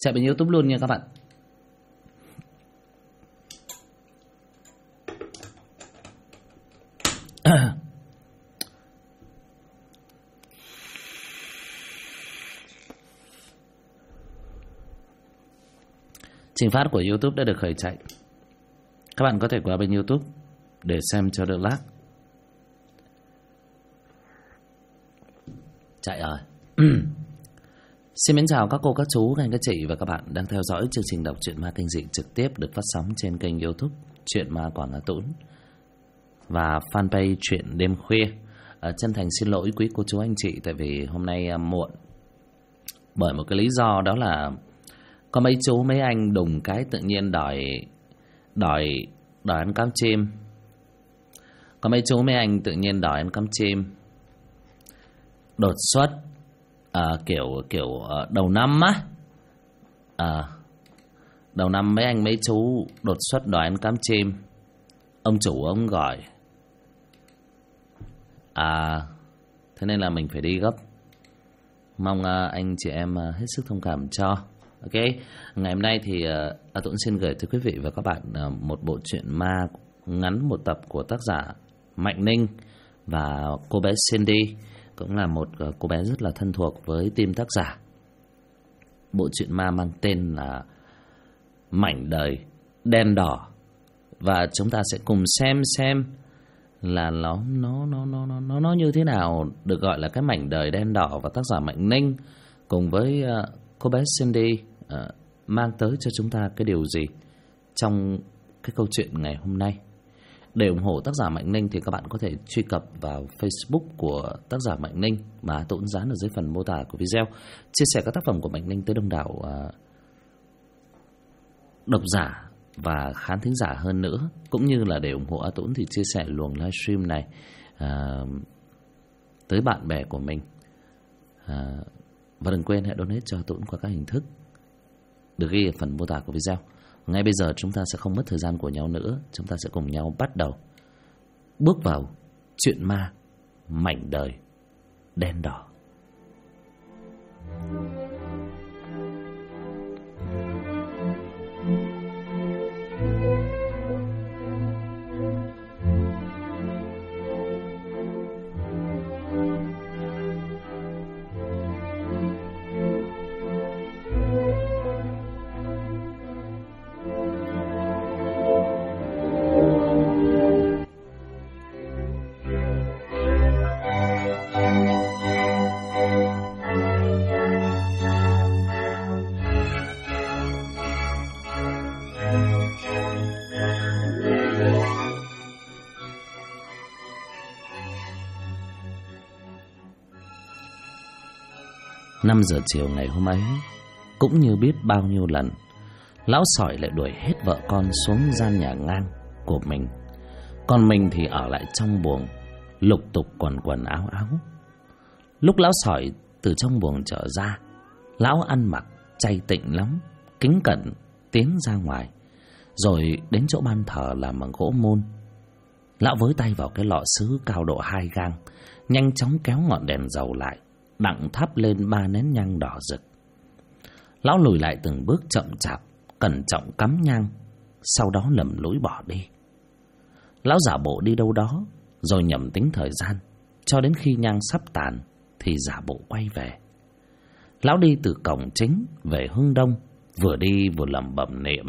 Chạy bên YouTube luôn nha các bạn. Trình phát của YouTube đã được khởi chạy. Các bạn có thể qua bên YouTube để xem cho đỡ lag. Chạy rồi. Xin mến chào các cô, các chú, các anh, các chị và các bạn đang theo dõi chương trình đọc truyện ma kinh dị trực tiếp được phát sóng trên kênh YouTube Truyện Ma Quảng Hà Tũng và fanpage Truyện Đêm Khuya. Chân thành xin lỗi quý cô chú anh chị tại vì hôm nay muộn, bởi một cái lý do đó là có mấy chú mấy anh đùng cái tự nhiên đòi ăn cám chim. Có mấy chú mấy anh tự nhiên đòi ăn cám chim đột xuất. Kiểu đầu năm á, đầu năm mấy anh mấy chú đột xuất đòi ăn cám chim. Ông chủ ông gọi, thế nên là mình phải đi gấp. Mong anh chị em hết sức thông cảm cho. Ok, ngày hôm nay thì Tuấn xin gửi tới quý vị và các bạn một bộ truyện ma ngắn một tập của tác giả Mạnh Ninh và cô bé Cindy, cũng là một cô bé rất là thân thuộc với team tác giả. Bộ truyện ma mang tên là Mảnh Đời Đen Đỏ, và chúng ta sẽ cùng xem là nó như thế nào được gọi là cái mảnh đời đen đỏ, và tác giả Mạnh Ninh cùng với cô bé Cindy mang tới cho chúng ta cái điều gì trong cái câu chuyện ngày hôm nay. Để ủng hộ tác giả Mạnh Ninh thì các bạn có thể truy cập vào Facebook của tác giả Mạnh Ninh mà tôi cũng dán ở dưới phần mô tả của video, chia sẻ các tác phẩm của Mạnh Ninh tới đông đảo độc giả và khán thính giả hơn nữa. Cũng như là để ủng hộ A Tuấn thì chia sẻ luồng livestream này tới bạn bè của mình. Và đừng quên hãy donate cho A Tuấn qua các hình thức được ghi ở phần mô tả của video. Ngay bây giờ chúng ta sẽ không mất thời gian của nhau nữa, chúng ta sẽ cùng nhau bắt đầu bước vào chuyện ma Mảnh Đời Đen Đỏ. Năm giờ chiều ngày hôm ấy, cũng như biết bao nhiêu lần, lão sỏi lại đuổi hết vợ con xuống gian nhà ngang của mình. Còn mình thì ở lại trong buồng, lục tục quần áo áo. Lúc lão sỏi từ trong buồng trở ra, lão ăn mặc chay tịnh lắm, kính cẩn tiến ra ngoài, rồi đến chỗ ban thờ làm bằng gỗ môn. Lão với tay vào cái lọ sứ cao độ 2 gang, nhanh chóng kéo ngọn đèn dầu lại, đặng thắp lên 3 nén nhang đỏ rực. Lão lùi lại từng bước chậm chạp, cẩn trọng cắm nhang, sau đó lầm lũi bỏ đi. Lão giả bộ đi đâu đó, rồi nhẩm tính thời gian, cho đến khi nhang sắp tàn thì giả bộ quay về. Lão đi từ cổng chính về hướng đông, vừa đi vừa lẩm bẩm niệm: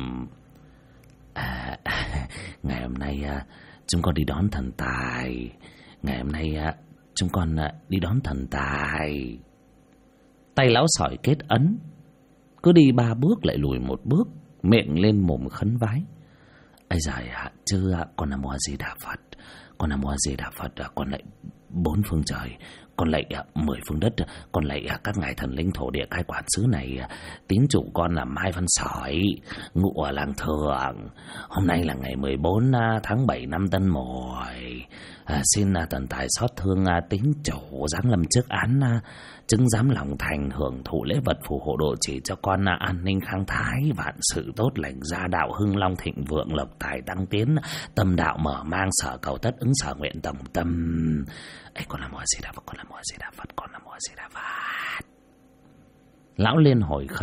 ngày hôm nay chúng con đi đón thần tài. Ngày hôm nay chúng con đi đón thần tài. Tay lão sỏi kết ấn, cứ đi 3 bước lại lùi 1 bước, miệng lên mồm khấn vái: ây giời chứ con Nam Mô Di Đà Phật, con Nam Mô Di Đà Phật, con lạy 4 phương trời, con lạy 10 phương đất, con lạy các ngài thần linh thổ địa cai quản xứ này. Tín chủ con là Mai Văn Sỏi, ngụ ở làng Thượng. Hôm nay là ngày 14 tháng 7 năm Tân Mùi. Xin thần tài xót thương tín chủ giáng lâm trước án, chứng giám lòng thành, hưởng thụ lễ vật phù hộ độ chỉ cho con an ninh khang thái, vạn sự tốt lành, gia đạo hưng long thịnh vượng, lộc tài tăng tiến, tâm đạo mở mang, sở cầu tất ứng, sở nguyện tầm tâm. Ấy, con Nam Mô Di Đà Phật, con Nam Mô Di Đà Phật, con Nam Mô Di Đà Phật. Lão liên hồi khấn,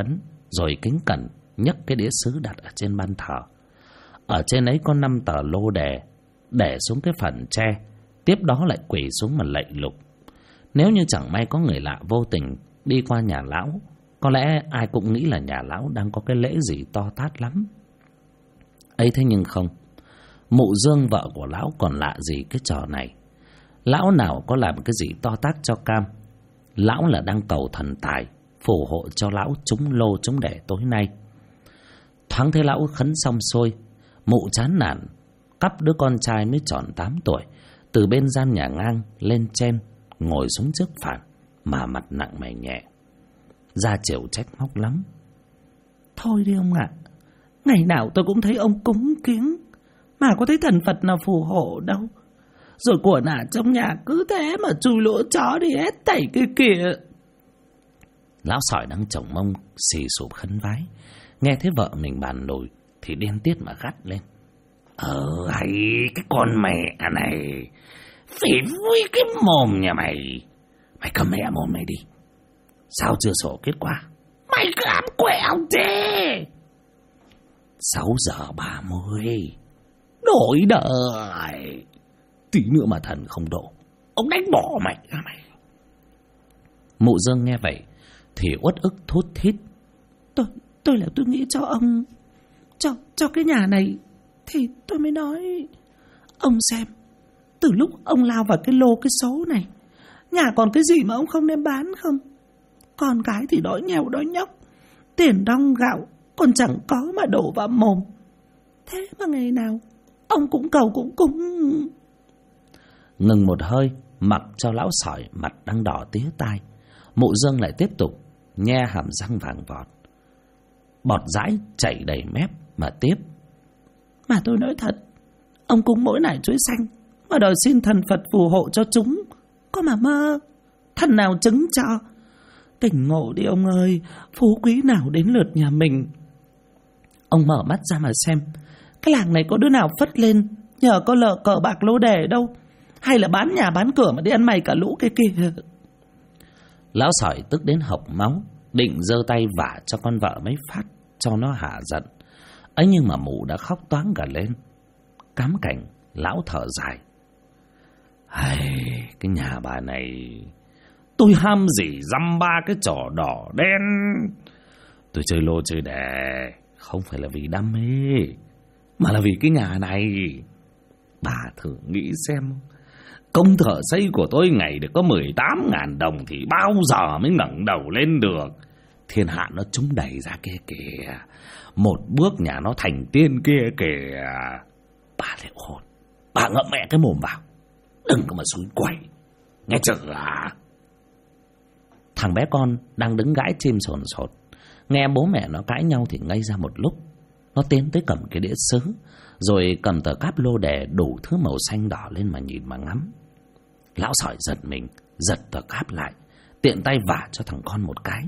rồi kính cẩn nhấc cái đĩa sứ đặt ở trên ban thờ. Ở trên ấy có 5 tờ lô đề, để xuống cái phần tre, tiếp đó lại quỳ xuống mà lạy lục. Nếu như chẳng may có người lạ vô tình đi qua nhà lão, có lẽ ai cũng nghĩ là nhà lão đang có cái lễ gì to tát lắm. Ấy thế nhưng không, mụ Dương vợ của lão còn lạ gì cái trò này. Lão nào có làm cái gì to tát cho cam. Lão là đang cầu thần tài phù hộ cho lão trúng lô trúng đẻ tối nay. Thoáng thấy lão khấn xong xuôi, mụ chán nản cắp đứa con trai mới tròn 8 tuổi từ bên gian nhà ngang lên trên, ngồi xuống trước phản mà mặt nặng mày nhẹ, ra chiều trách móc lắm. Thôi đi ông ạ, ngày nào tôi cũng thấy ông cúng kiếng, mà có thấy thần Phật nào phù hộ đâu. Rồi của nả trong nhà cứ thế mà chui lỗ chó đi hết tẩy kia kìa. Lão sỏi đang chồng mông xì sụp khấn vái, nghe thấy vợ mình bàn nổi thì điên tiết mà gắt lên. Hay cái con mẹ này, phỉ vui cái mồm nhà mày. Mày cầm mẹ mồm mày đi. Sao chưa sổ kết quả? Mày cứ ám quẹo thế. 6:30 đổi đời. Tí nữa mà thần không độ, ông đánh bỏ mày ra mày. Mụ Dương nghe vậy thì uất ức thút thít. Tôi nghĩ cho ông, cho cái nhà này thì tôi mới nói. Ông xem, từ lúc ông lao vào cái lô cái số này, nhà còn cái gì mà ông không đem bán không? Con cái thì đói nghèo đói nhóc, tiền đong gạo còn chẳng có mà đổ vào mồm. Thế mà ngày nào ông cũng cầu cũng cúng. Ngừng một hơi, mặc cho lão sỏi mặt đang đỏ tía tai, mụ Dương lại tiếp tục nhe hàm răng vàng vọt, bọt dãi chảy đầy mép mà tiếp. Mà tôi nói thật, ông cúng mỗi nải chuối xanh mà đòi xin thần Phật phù hộ cho chúng, có mà mơ, thần nào chứng cho. Tỉnh ngộ đi ông ơi, phú quý nào đến lượt nhà mình. Ông mở mắt ra mà xem, cái làng này có đứa nào phất lên nhờ có lợ cờ bạc lô đề đâu, hay là bán nhà bán cửa mà đi ăn mày cả lũ kia kìa. Lão sỏi tức đến hộc máu, định giơ tay vả cho con vợ mấy phát cho nó hạ giận. Ấy nhưng mà mụ đã khóc toáng cả lên. Cám cảnh lão thở dài. Cái nhà bà này, tôi ham gì dăm ba cái trò đỏ đen. Tôi chơi lô chơi đề không phải là vì đam mê, mà là vì cái nhà này. Bà thử nghĩ xem, công thợ xây của tôi ngày được có 18.000 đồng thì bao giờ mới ngẩng đầu lên được. Thiên hạ nó trúng đầy ra kia kìa, một bước nhà nó thành tiên kia kìa. Bà lại hồn, bà ngậm mẹ cái mồm vào, đừng có mà xúi quẩy, nghe chưa à? Thằng bé con đang đứng gãi chim sồn sột, nghe bố mẹ nó cãi nhau thì ngây ra một lúc. Nó tiến tới cầm cái đĩa sứ, rồi cầm tờ cáp lô đề đủ thứ màu xanh đỏ lên mà nhìn mà ngắm. Lão sỏi giật mình, giật tờ cáp lại, tiện tay vả cho thằng con một cái.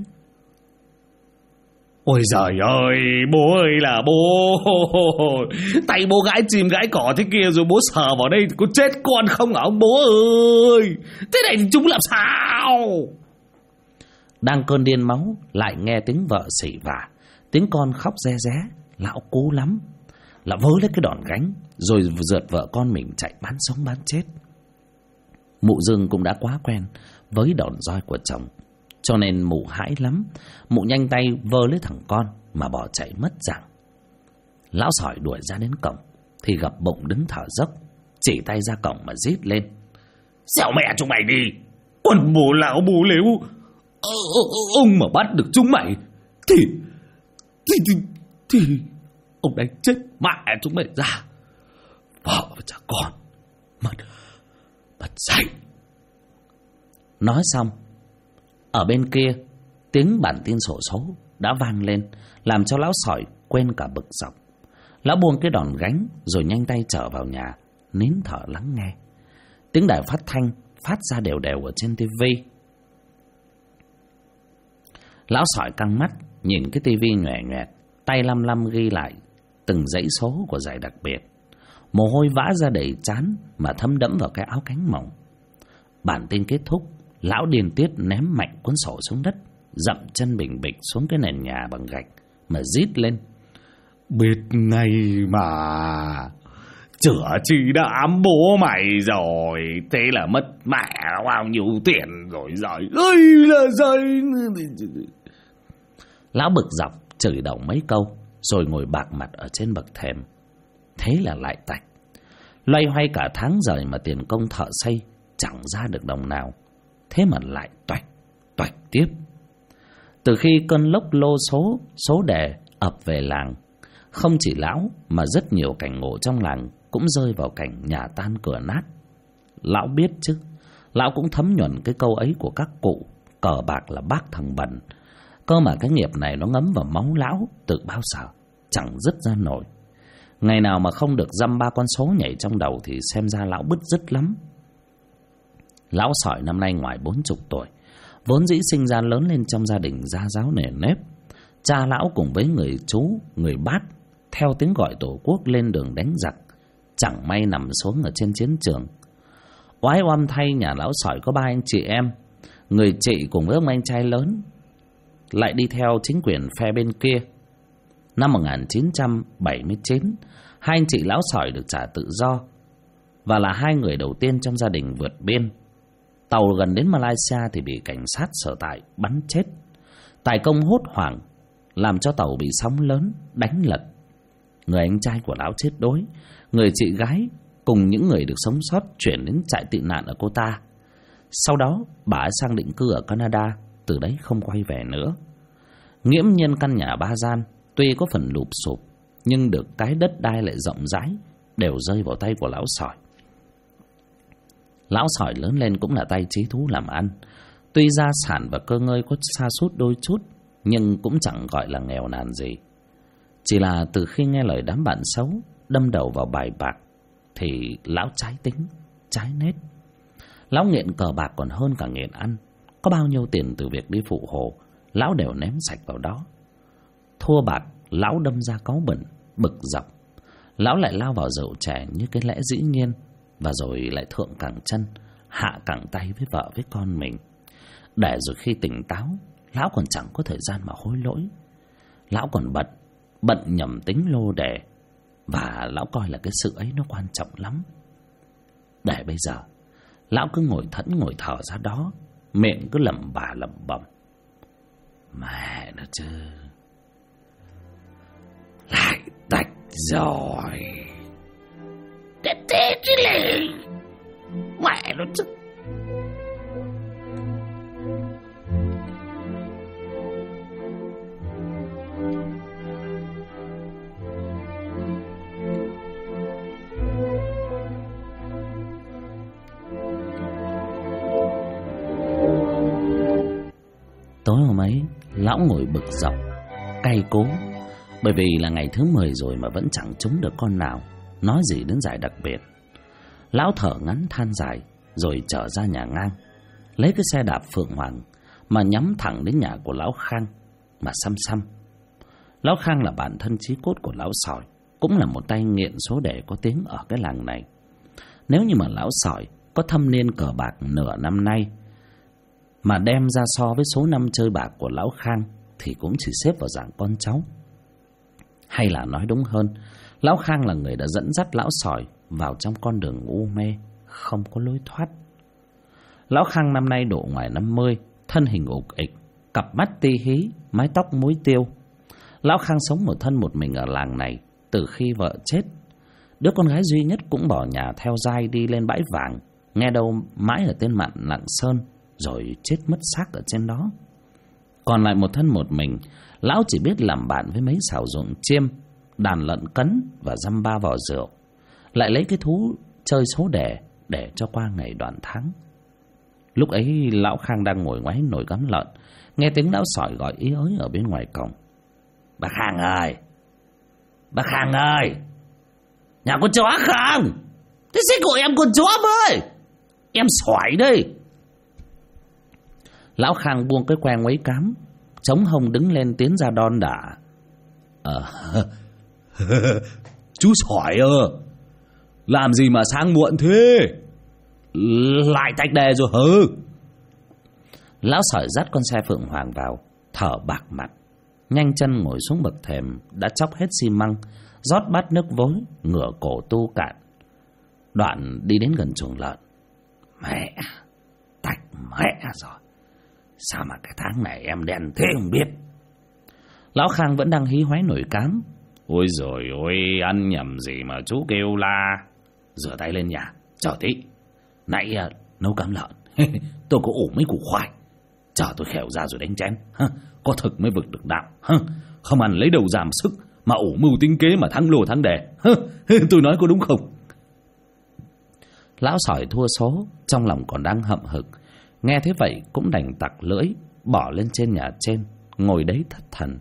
Ôi giời ơi, bố ơi là bố. Tay bố gãi chim gãi cỏ thế kia rồi bố sờ vào đây thì có chết con không hả ông bố ơi? Thế này thì chúng làm sao? Đang cơn điên máu, lại nghe tiếng vợ xỉ vả, tiếng con khóc re ré. Lão cố lắm, lão vớ lấy cái đòn gánh rồi rượt vợ con mình chạy bán sống bán chết. Mụ Dương cũng đã quá quen với đòn roi của chồng, cho nên mụ hãi lắm. Mụ nhanh tay vơ lấy thằng con mà bỏ chạy mất dạng. Lão sỏi đuổi ra đến cổng thì gặp bụng đứng thở dốc, chỉ tay ra cổng mà rít lên. Xẻo mẹ chúng mày đi, quần bố lão bố lếu. Ông mà bắt được chúng mày thì ông đánh chết mẹ chúng mày ra. Vợ và cha con mất dạy. Nói xong, ở bên kia tiếng bản tin xổ số đã vang lên, làm cho lão sỏi quên cả bực dọc. Lão buông cái đòn gánh rồi nhanh tay trở vào nhà, nín thở lắng nghe. Tiếng đài phát thanh phát ra đều đều ở trên tivi. Lão sỏi căng mắt nhìn cái tivi nhòe nhòe, tay lăm lăm ghi lại từng dãy số của giải đặc biệt. Mồ hôi vã ra đầy trán mà thấm đẫm vào cái áo cánh mỏng. Bản tin kết thúc, lão điên tiết ném mạnh cuốn sổ xuống đất dậm chân bình bịch xuống cái nền nhà bằng gạch mà rít lên: Biết ngay mà, chữa chi đã ám bố mày rồi, thế là mất mẹ bao nhiêu tiền rồi giời ơi là giời. Lão bực dọc chửi đầu mấy câu rồi ngồi bạc mặt ở trên bậc thềm. Thế là lại tạch. Loay hoay cả tháng rồi mà tiền công thợ xây chẳng ra được đồng nào. Thế mà lại toạch tiếp. Từ khi cơn lốc lô số đề ập về làng, không chỉ lão mà rất nhiều cảnh ngộ trong làng cũng rơi vào cảnh nhà tan cửa nát. Lão biết chứ, lão cũng thấm nhuần cái câu ấy của các cụ: cờ bạc là bác thằng bần. Cơ mà cái nghiệp này nó ngấm vào máu lão từ bao giờ, chẳng dứt ra nổi. Ngày nào mà không được dăm ba con số nhảy trong đầu thì xem ra lão bứt rứt lắm. Lão Sỏi năm nay ngoài 40 tuổi, vốn dĩ sinh ra lớn lên trong gia đình gia giáo nề nếp. Cha lão cùng với người chú, người bác theo tiếng gọi tổ quốc lên đường đánh giặc, chẳng may nằm xuống ở trên chiến trường. Oái oăm thay, nhà lão Sỏi có 3 anh chị em. Người chị cùng với ông anh trai lớn lại đi theo chính quyền phe bên kia. Năm 1979, hai anh chị lão Sỏi được trả tự do và là 2 người đầu tiên trong gia đình vượt biên. Tàu gần đến Malaysia thì bị cảnh sát sở tại bắn chết. Tài công hốt hoảng làm cho tàu bị sóng lớn đánh lật. Người anh trai của lão chết đuối. Người chị gái cùng những người được sống sót chuyển đến trại tị nạn ở Kota. Sau đó bà ấy sang định cư ở Canada, từ đấy không quay về nữa. Nghiễm nhiên căn nhà 3 gian tuy có phần lụp xụp, nhưng được cái đất đai lại rộng rãi, đều rơi vào tay của lão Sỏi. Lão Sỏi lớn lên cũng là tay trí thú làm ăn. Tuy gia sản và cơ ngơi có sa sút đôi chút, nhưng cũng chẳng gọi là nghèo nàn gì. Chỉ là từ khi nghe lời đám bạn xấu đâm đầu vào bài bạc thì lão trái tính, trái nết. Lão nghiện cờ bạc còn hơn cả nghiện ăn. Có bao nhiêu tiền từ việc đi phụ hồ, lão đều ném sạch vào đó. Thua bạc, lão đâm ra cáu bẩn, bực dọc. Lão lại lao vào rượu chè như cái lẽ dĩ nhiên, và rồi lại thượng cẳng chân, hạ cẳng tay với vợ với con mình. Để rồi khi tỉnh táo, lão còn chẳng có thời gian mà hối lỗi. Lão còn bận nhầm tính lô đề, và lão coi là cái sự ấy nó quan trọng lắm. Để bây giờ lão cứ ngồi thẫn ngồi thở ra đó, miệng cứ lẩm bà lẩm bẩm: mẹ nó chứ, lại tạch rồi. Thế chứ lì, mẹ nó chứ. Tối hôm ấy, lão ngồi bực dọc, cay cố, bởi vì là ngày thứ 10 rồi mà vẫn chẳng trúng được con nào. Nói gì đến giải đặc biệt. Lão thở ngắn than dài, rồi trở ra nhà ngang, lấy cái xe đạp Phượng Hoàng mà nhắm thẳng đến nhà của lão Khang mà xăm. Lão Khang là bạn thân chí cốt của lão Sỏi, cũng là một tay nghiện số đề có tiếng ở cái làng này. Nếu như mà lão Sỏi có thâm niên cờ bạc nửa năm nay mà đem ra so với số năm chơi bạc của lão Khang thì cũng chỉ xếp vào dạng con cháu. Hay là nói đúng hơn, lão Khang là người đã dẫn dắt lão Sỏi vào trong con đường u mê, không có lối thoát. Lão Khang năm nay độ ngoài 50, thân hình ục ịch, cặp mắt ti hí, mái tóc muối tiêu. Lão Khang sống một thân một mình ở làng này từ khi vợ chết. Đứa con gái duy nhất cũng bỏ nhà theo giai đi lên bãi vàng, nghe đâu mãi ở tên Mạn Lạng Sơn, rồi chết mất xác ở trên đó. Còn lại một thân một mình, lão chỉ biết làm bạn với mấy xào ruộng chiêm, đàn lợn cấn và dăm ba vò rượu, lại lấy cái thú chơi số đề để cho qua ngày đoạn tháng. Lúc ấy lão Khang đang ngồi ngoáy nồi cắm lợn, nghe tiếng lão Sỏi gọi ý ới ở bên ngoài cổng: "Bác Khang ơi, bác Khang ơi, nhà con chó Khang, thế xin gọi em con chó ơi, em Sỏi đây." Lão Khang buông cái que ngoáy cám, chống hông đứng lên tiến ra đon đả: Chú Sỏi làm gì mà sáng muộn thế? Lại tạch đề rồi hứ? Lão Sỏi dắt con xe Phượng Hoàng vào, thở bạc mặt, nhanh chân ngồi xuống bậc thềm đã chóc hết xi măng, rót bát nước vối, ngửa cổ tu cạn. Đoạn đi đến gần chuồng lợn. Mẹ, tạch mẹ rồi. Sao mà cái tháng này em đen thế không biết. Lão Khang vẫn đang hí hoáy nổi cám. Ôi rồi ôi, ăn nhầm gì mà chú kêu la. Rửa tay lên nhà, chờ tí. Nãy nấu cám lợn tôi có ủ mấy củ khoai, chờ tôi khèo ra rồi đánh chén. Có thực mới vực được đạo. Không ăn lấy đầu giảm sức, mà ủ mưu tính kế mà thắng lô thắng đề. Tôi nói có đúng không? Lão Sỏi thua số, trong lòng còn đang hậm hực. Nghe thế vậy cũng đành tặc lưỡi, bỏ lên trên nhà trên, ngồi đấy thất thần.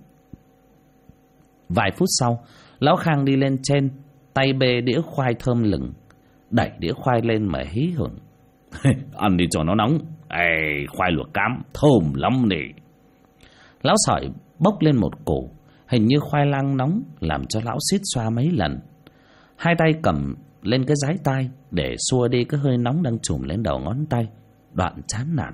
Vài phút sau, Lão Khang đi lên trên, tay bê đĩa khoai thơm lừng, đẩy đĩa khoai lên mà hí hửng. Ăn đi cho nó nóng. Ê, khoai luộc cám thơm lắm nè. Lão Sỏi bốc lên một củ, hình như khoai lang nóng, làm cho lão suýt xoa mấy lần. Hai tay cầm lên cái dái tai để xua đi cái hơi nóng đang trùm lên đầu ngón tay. Đoạn chán nản.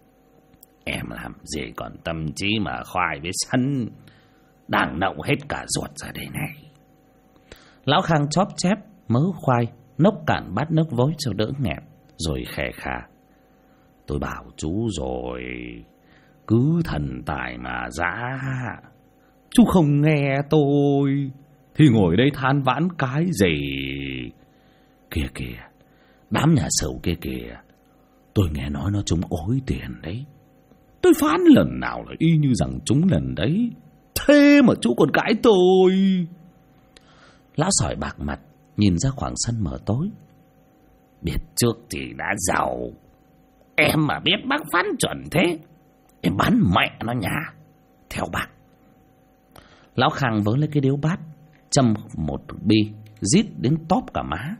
Em làm gì còn tâm trí mà khoai với sắn, đang nậu hết cả ruột ra đây này. Lão Khang chóp chép mớ khoai, nốc cạn bát nước vối cho đỡ nghẹn, rồi khè khà. Tôi bảo chú rồi, cứ thần tài mà dã. Chú không nghe tôi thì ngồi đây than vãn cái gì. Kìa kìa, đám nhà sầu kia kìa, tôi nghe nói nó trúng ối tiền đấy. Tôi phán lần nào là y như rằng trúng lần đấy. Thế mà chú còn cãi tôi. Lão Sỏi bạc mặt, nhìn ra khoảng sân mờ tối. Biết trước thì đã giàu. Em mà biết bác phán chuẩn thế, em bắn mẹ nó nhà. Theo bác. Lão Khang vớ lấy cái điếu bát, châm một bi, rít đến tóp cả má.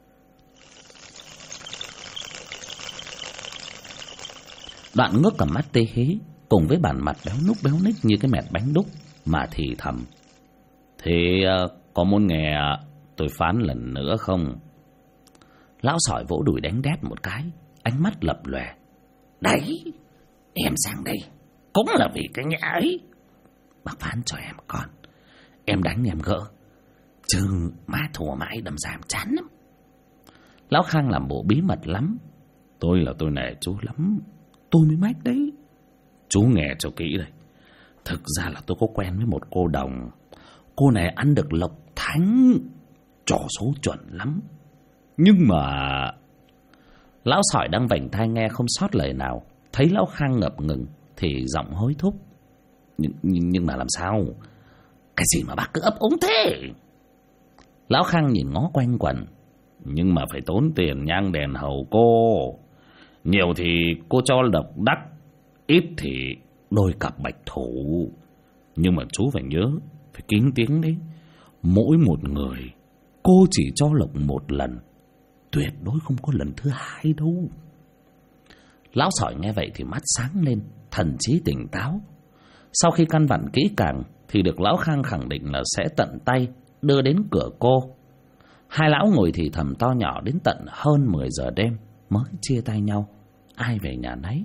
Đoạn ngước cả mắt tê hí, cùng với bản mặt béo ních như cái mẹt bánh đúc, mà thì thầm. Thế có muốn nghe tôi phán lần nữa không? Lão Sỏi vỗ đùi đánh đét một cái, ánh mắt lập lòe. Đấy, em sang đây cũng là vì cái nhà ấy. Bác phán cho em con, em đánh em gỡ, chứ má thua mãi đâm ra em chán lắm. Lão Khang làm bộ bí mật lắm. Tôi là tôi nể chú lắm, tôi mới mách đấy. Chú nghe cho kỹ đây. Thực ra là tôi có quen với một cô đồng. Cô này ăn được lộc thánh, trò số chuẩn lắm. Nhưng mà... Lão Sỏi đang vảnh tai nghe không sót lời nào, thấy Lão Khang ngập ngừng thì giọng hối thúc. Nhưng mà làm sao? Cái gì mà bác cứ ấp úng thế? Lão Khang nhìn ngó quanh quẩn. Nhưng mà phải tốn tiền nhang đèn hầu cô. Nhiều thì cô cho độc đắc, ít thì đôi cặp bạch thủ. Nhưng mà chú phải nhớ, phải kín tiếng đấy. Mỗi một người cô chỉ cho lộc một lần, tuyệt đối không có lần thứ hai đâu. Lão Sỏi nghe vậy thì mắt sáng lên, thần trí tỉnh táo. Sau khi căn vặn kỹ càng thì được Lão Khang khẳng định là sẽ tận tay đưa đến cửa cô. Hai lão ngồi thì thầm to nhỏ đến tận hơn 10 giờ đêm mới chia tay nhau, ai về nhà nấy.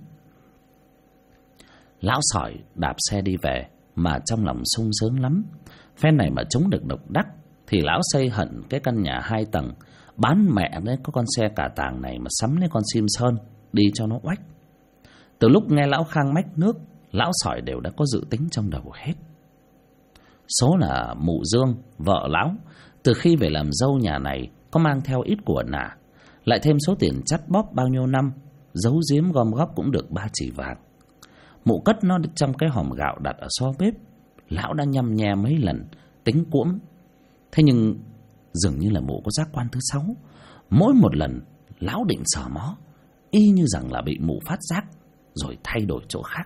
Lão Sỏi đạp xe đi về mà trong lòng sung sướng lắm. Phen này mà trúng được độc đắc thì lão xây hận cái căn nhà 2 tầng, bán mẹ đấy có con xe cả tàng này mà sắm lấy con Sim Sơn đi cho nó oách. Từ lúc nghe Lão Khang mách nước, Lão Sỏi đều đã có dự tính trong đầu hết. Số là mụ Dương, vợ lão, từ khi về làm dâu nhà này có mang theo ít của nả, lại thêm số tiền chắt bóp bao nhiêu năm, giấu giếm gom góp cũng được 3 chỉ vàng. Mụ cất nó trong cái hòm gạo đặt ở xó bếp. Lão đã nhăm nhe mấy lần, tính cuỗm. Thế nhưng dường như là mụ có giác quan thứ 6. Mỗi một lần lão định sờ mó, y như rằng là bị mụ phát giác, rồi thay đổi chỗ khác.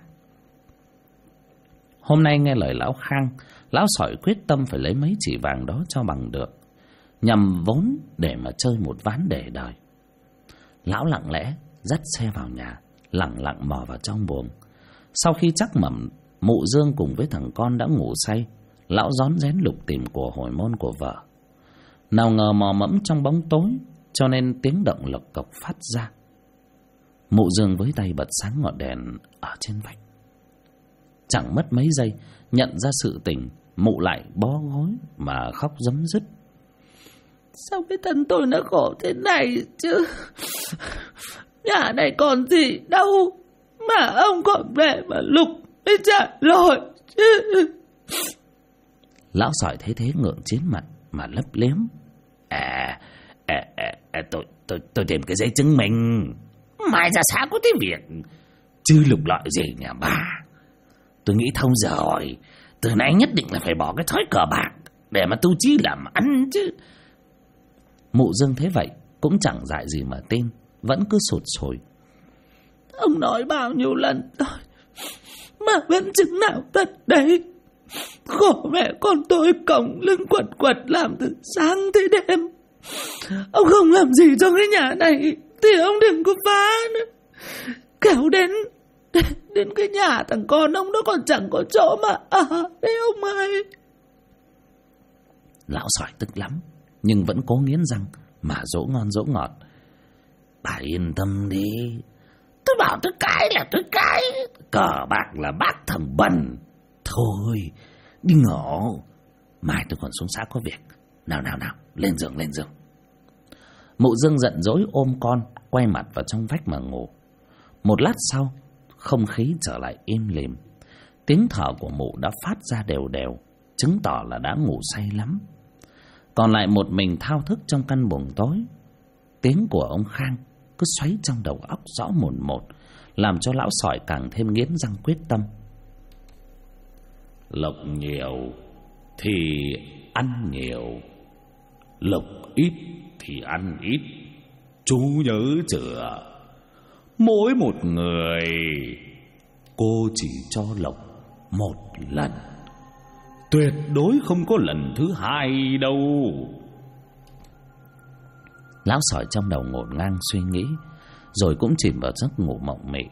Hôm nay nghe lời Lão Khang, Lão Sỏi quyết tâm phải lấy mấy chỉ vàng đó cho bằng được, nhằm vốn để mà chơi một ván để đời. Lão lặng lẽ dắt xe vào nhà, lặng lặng mò vào trong buồng. Sau khi chắc mẩm mụ Dương cùng với thằng con đã ngủ say, lão rón rén lục tìm của hồi môn của vợ. Nào ngờ mò mẫm trong bóng tối, cho nên tiếng động lộc cộc phát ra. Mụ Dương với tay bật sáng ngọn đèn ở trên vách. Chẳng mất mấy giây, nhận ra sự tình, mụ lại bó gối mà khóc rấm rứt. Sao cái thân tôi nó khổ thế này chứ? Nhà này còn gì đâu mà ông còn về mà lục để trả rồi chứ. Lão sỏi thấy thế ngượng chiến mặt mà lấp liếm. Tôi tìm cái giấy chứng minh. Mai ra xã có cái việc chứ lục lọi gì nhà bà. Tôi nghĩ thông rồi, từ nay nhất định là phải bỏ cái thói cờ bạc để mà tu chí làm ăn chứ. Mụ Dương thế vậy cũng chẳng dại gì mà tin, vẫn cứ sụt sùi. Ông nói bao nhiêu lần rồi mà vẫn chứng nào thật đấy. Khổ mẹ con tôi cổng lưng quật quật làm từ sáng tới đêm. Ông không làm gì cho cái nhà này thì ông đừng có phá nữa. Kéo đến cái nhà thằng con ông nó còn chẳng có chỗ mà đấy ông ơi. Lão sỏi tức lắm nhưng vẫn cố nghiến răng mà dỗ ngon dỗ ngọt. Bà yên tâm đi, tôi bảo tôi cái là tôi cái. Cờ bạc là bác thằng bần. Thôi đi ngủ, mai tôi còn xuống xã có việc. Nào lên giường. Mụ Dương giận dỗi ôm con, quay mặt vào trong vách mà ngủ. Một lát sau, không khí trở lại im lìm. Tiếng thở của mụ đã phát ra đều đều, chứng tỏ là đã ngủ say lắm. Còn lại một mình thao thức trong căn buồng tối. Tiếng của ông Khang cứ xoáy trong đầu óc rõ mồn một, làm cho lão sỏi càng thêm nghiến răng quyết tâm. Lộc nhiều thì ăn nhiều, lộc ít thì ăn ít. Chú nhớ chưa? Mỗi một người cô chỉ cho lộc một lần, tuyệt đối không có lần thứ hai đâu. Lão sỏi trong đầu ngổn ngang suy nghĩ, rồi cũng chìm vào giấc ngủ mộng mị.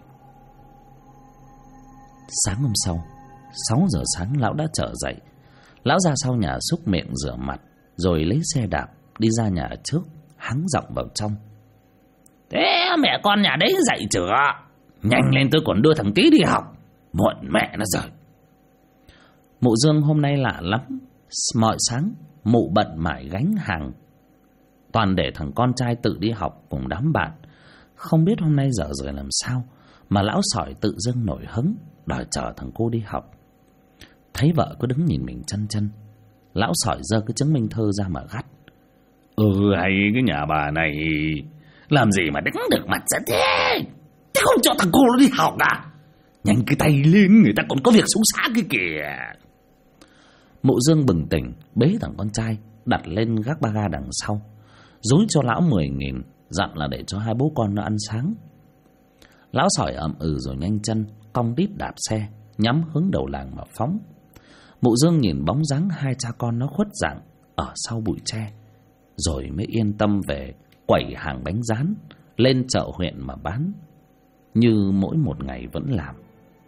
Sáng hôm sau, 6 giờ sáng lão đã trở dậy. Lão ra sau nhà xúc miệng rửa mặt, rồi lấy xe đạp đi ra nhà trước, hắng giọng vào trong. Thế mẹ con nhà đấy dậy chưa? Nhanh lên, tôi còn đưa thằng Tí đi học, muộn mẹ nó rồi. Mụ Dương hôm nay lạ lắm. Mọi sáng mụ bận mải gánh hàng, toàn để thằng con trai tự đi học cùng đám bạn. Không biết hôm nay dở rồi làm sao mà lão sỏi tự dưng nổi hứng đòi chở thằng cô đi học. Thấy vợ cứ đứng nhìn mình chăn chăn, lão sỏi giơ cái chứng minh thư ra mà gắt. Hay cái nhà bà này làm gì mà đứng được mặt ra thế? Thế không cho thằng cô nó đi học à? Nhanh cái tay lên, người ta còn có việc xuống xã kia kìa. Mụ Dương bừng tỉnh, bế thằng con trai đặt lên gác ba ga đằng sau, dúi cho lão 10.000, dặn là để cho hai bố con nó ăn sáng. Lão sỏi ậm rồi nhanh chân cong đít đạp xe nhắm hướng đầu làng mà phóng. Mụ Dương nhìn bóng dáng hai cha con nó khuất dạng ở sau bụi tre, rồi mới yên tâm về quẩy hàng bánh rán lên chợ huyện mà bán, như mỗi một ngày vẫn làm.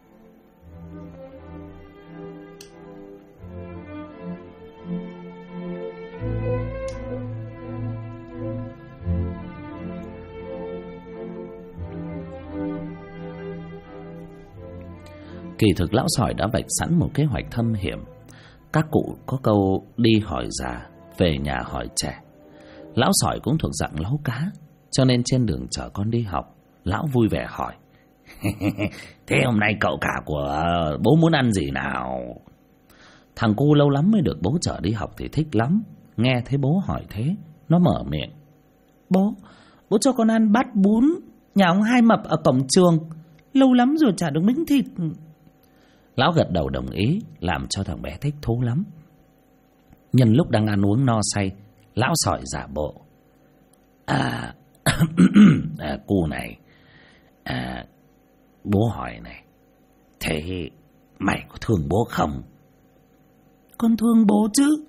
Kỳ thực lão sỏi đã vạch sẵn một kế hoạch thâm hiểm. Các cụ có câu đi hỏi già, về nhà hỏi trẻ. Lão sỏi cũng thuộc dạng láu cá, cho nên trên đường chở con đi học, lão vui vẻ hỏi. Thế hôm nay cậu cả của bố muốn ăn gì nào? Thằng cu lâu lắm mới được bố chở đi học thì thích lắm. Nghe thấy bố hỏi thế, nó mở miệng. Bố cho con ăn bát bún nhà ông Hai Mập ở cổng trường. Lâu lắm rồi chả được miếng thịt. Lão gật đầu đồng ý, làm cho thằng bé thích thú lắm. Nhân lúc đang ăn uống no say, lão sỏi giả bộ. Cu này, bố hỏi này, thế mày có thương bố không? Con thương bố chứ.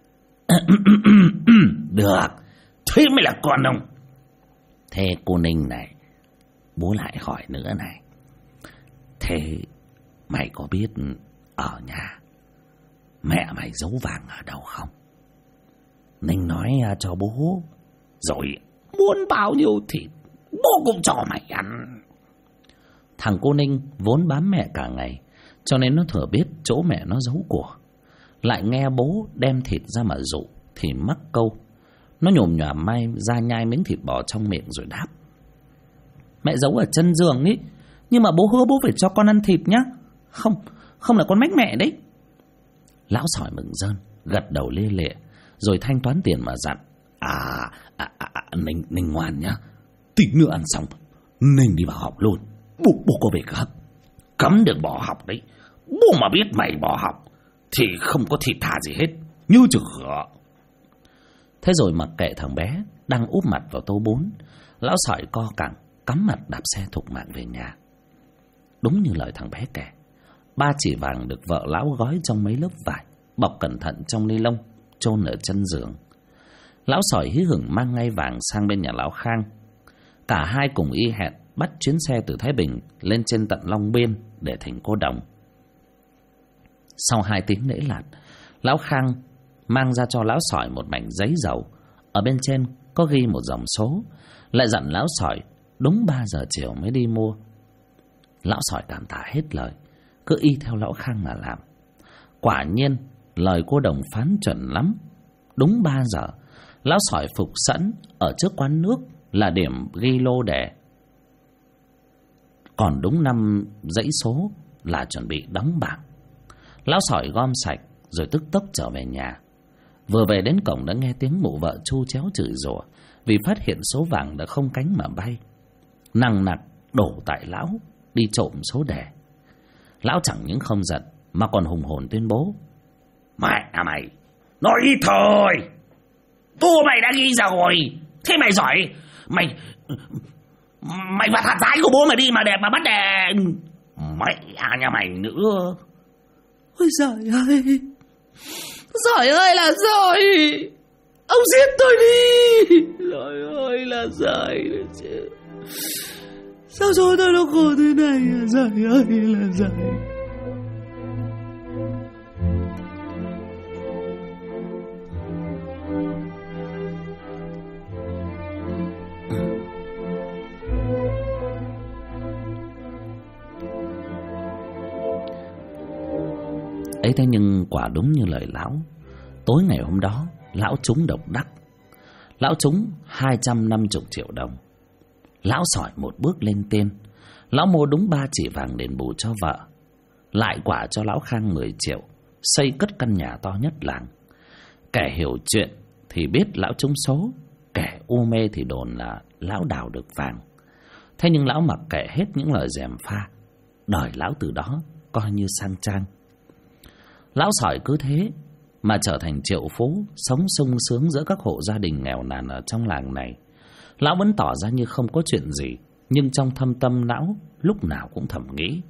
Được, thế mới là con ông. Thế cô Ninh này, bố lại hỏi nữa này. Thế mày có biết ở nhà mẹ mày giấu vàng ở đâu không? Ninh nói cho bố. Rồi muốn bao nhiêu thịt bố cũng cho mày ăn. Thằng cô Ninh vốn bám mẹ cả ngày, cho nên nó thừa biết chỗ mẹ nó giấu của. Lại nghe bố đem thịt ra mà dụ thì mắc câu. Nó nhồm nhòm mai ra nhai miếng thịt bò trong miệng rồi đáp: Mẹ giấu ở chân giường ý, nhưng mà bố hứa bố phải cho con ăn thịt nhá. Không là con mách mẹ đấy. Lão sỏi mừng rơn, gật đầu lia lịa, rồi thanh toán tiền mà dặn: Ninh ngoan nhá, tí nữa ăn xong Ninh đi vào học luôn. Bố có việc gấp, cấm được bỏ học đấy. Bố mà biết mày bỏ học thì không có thịt thà gì hết, như chửa. Thế rồi mặc kệ thằng bé đang úp mặt vào tô bún, lão sỏi co cẳng cắm mặt đạp xe thục mạng về nhà. Đúng như lời thằng bé kể, 3 chỉ vàng được vợ lão gói trong mấy lớp vải, bọc cẩn thận trong ni lông, chôn ở chân giường. Lão sỏi hí hửng mang ngay vàng sang bên nhà lão Khang. Cả hai cùng y hẹn bắt chuyến xe từ Thái Bình lên trên tận Long Biên để thỉnh cô đồng. Sau 2 tiếng lễ lạt, lão Khang mang ra cho lão sỏi một mảnh giấy dầu, ở bên trên có ghi một dòng số, lại dặn lão sỏi đúng 3 giờ chiều mới đi mua. Lão sỏi cảm tạ hết lời, cứ y theo lão Khang mà làm. Quả nhiên lời cô đồng phán chuẩn lắm. Đúng 3 giờ, lão sỏi phục sẵn ở trước quán nước là điểm ghi lô đề. Còn đúng 5 dãy số là chuẩn bị đóng bảng. Lão sỏi gom sạch rồi tức tốc trở về nhà. Vừa về đến cổng đã nghe tiếng mụ vợ tru chéo chửi rủa vì phát hiện số vàng đã không cánh mà bay, nằng nặc đổ tại lão đi trộm số đề. Lão chẳng những không giận mà còn hùng hồn tuyên bố: Mẹ mày nói ít thôi, bố mày đã ghi rồi, thế mày giỏi, mày vặt hạt rái của bố mày đi mà đẹp mà bắt đề. Mẹ nhà mày nữa. Ôi giời ơi, giỏi ơi là giỏi, ông giết tôi đi. Giỏi ơi là giỏi đấy chứ, sao số tôi nó khổ thế này à? Giỏi ơi là giỏi. Ấy thế nhưng quả đúng như lời lão, tối ngày hôm đó lão trúng độc đắc. Lão trúng 250 triệu đồng. Lão sỏi một bước lên tên. Lão mua đúng 3 chỉ vàng đền bù cho vợ, lại quả cho lão Khang 10 triệu, xây cất căn nhà to nhất làng. Kẻ hiểu chuyện thì biết lão trúng số, kẻ u mê thì đồn là lão đào được vàng. Thế nhưng lão mặc kệ hết những lời gièm pha, đời lão từ đó coi như sang trang. Lão sỏi cứ thế mà trở thành triệu phú, sống sung sướng giữa các hộ gia đình nghèo nàn ở trong làng này. Lão vẫn tỏ ra như không có chuyện gì, nhưng trong thâm tâm lão lúc nào cũng thầm nghĩ: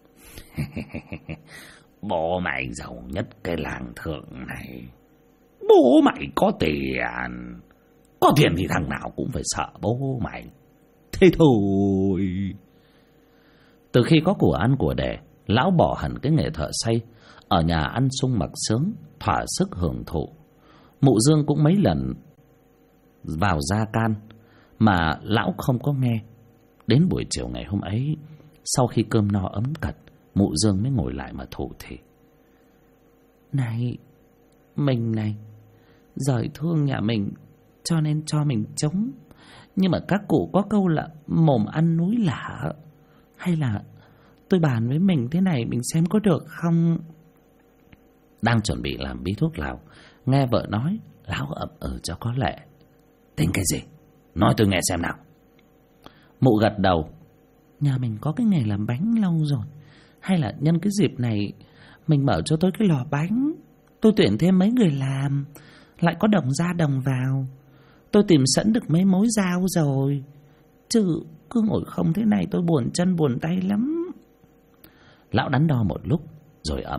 Bố mày giàu nhất cái làng Thượng này. Bố mày có tiền. Có tiền thì thằng nào cũng phải sợ bố mày. Thế thôi. Từ khi có của ăn của đẻ, lão bỏ hẳn cái nghề thợ xây, ở nhà ăn sung mặc sướng, thỏa sức hưởng thụ. Mụ Dương cũng mấy lần vào gia can mà lão không có nghe. Đến buổi chiều ngày hôm ấy, sau khi cơm no ấm cật, mụ Dương mới ngồi lại mà thủ thỉ: Này, mình này, giời thương nhà mình cho nên cho mình trống. Nhưng mà các cụ có câu là mồm ăn núi lả. Hay là tôi bàn với mình thế này, mình xem có được không? Đang chuẩn bị làm bí thuốc lào, nghe vợ nói, lão ậm cho có lệ: Tính cái gì? Nói tôi nghe xem nào. Mụ gật đầu: Nhà mình có cái nghề làm bánh lâu rồi, hay là nhân cái dịp này mình mở cho tôi cái lò bánh. Tôi tuyển thêm mấy người làm, lại có đồng ra đồng vào. Tôi tìm sẵn được mấy mối giao rồi, chứ cứ ngồi không thế này tôi buồn chân buồn tay lắm. Lão đắn đo một lúc rồi ậm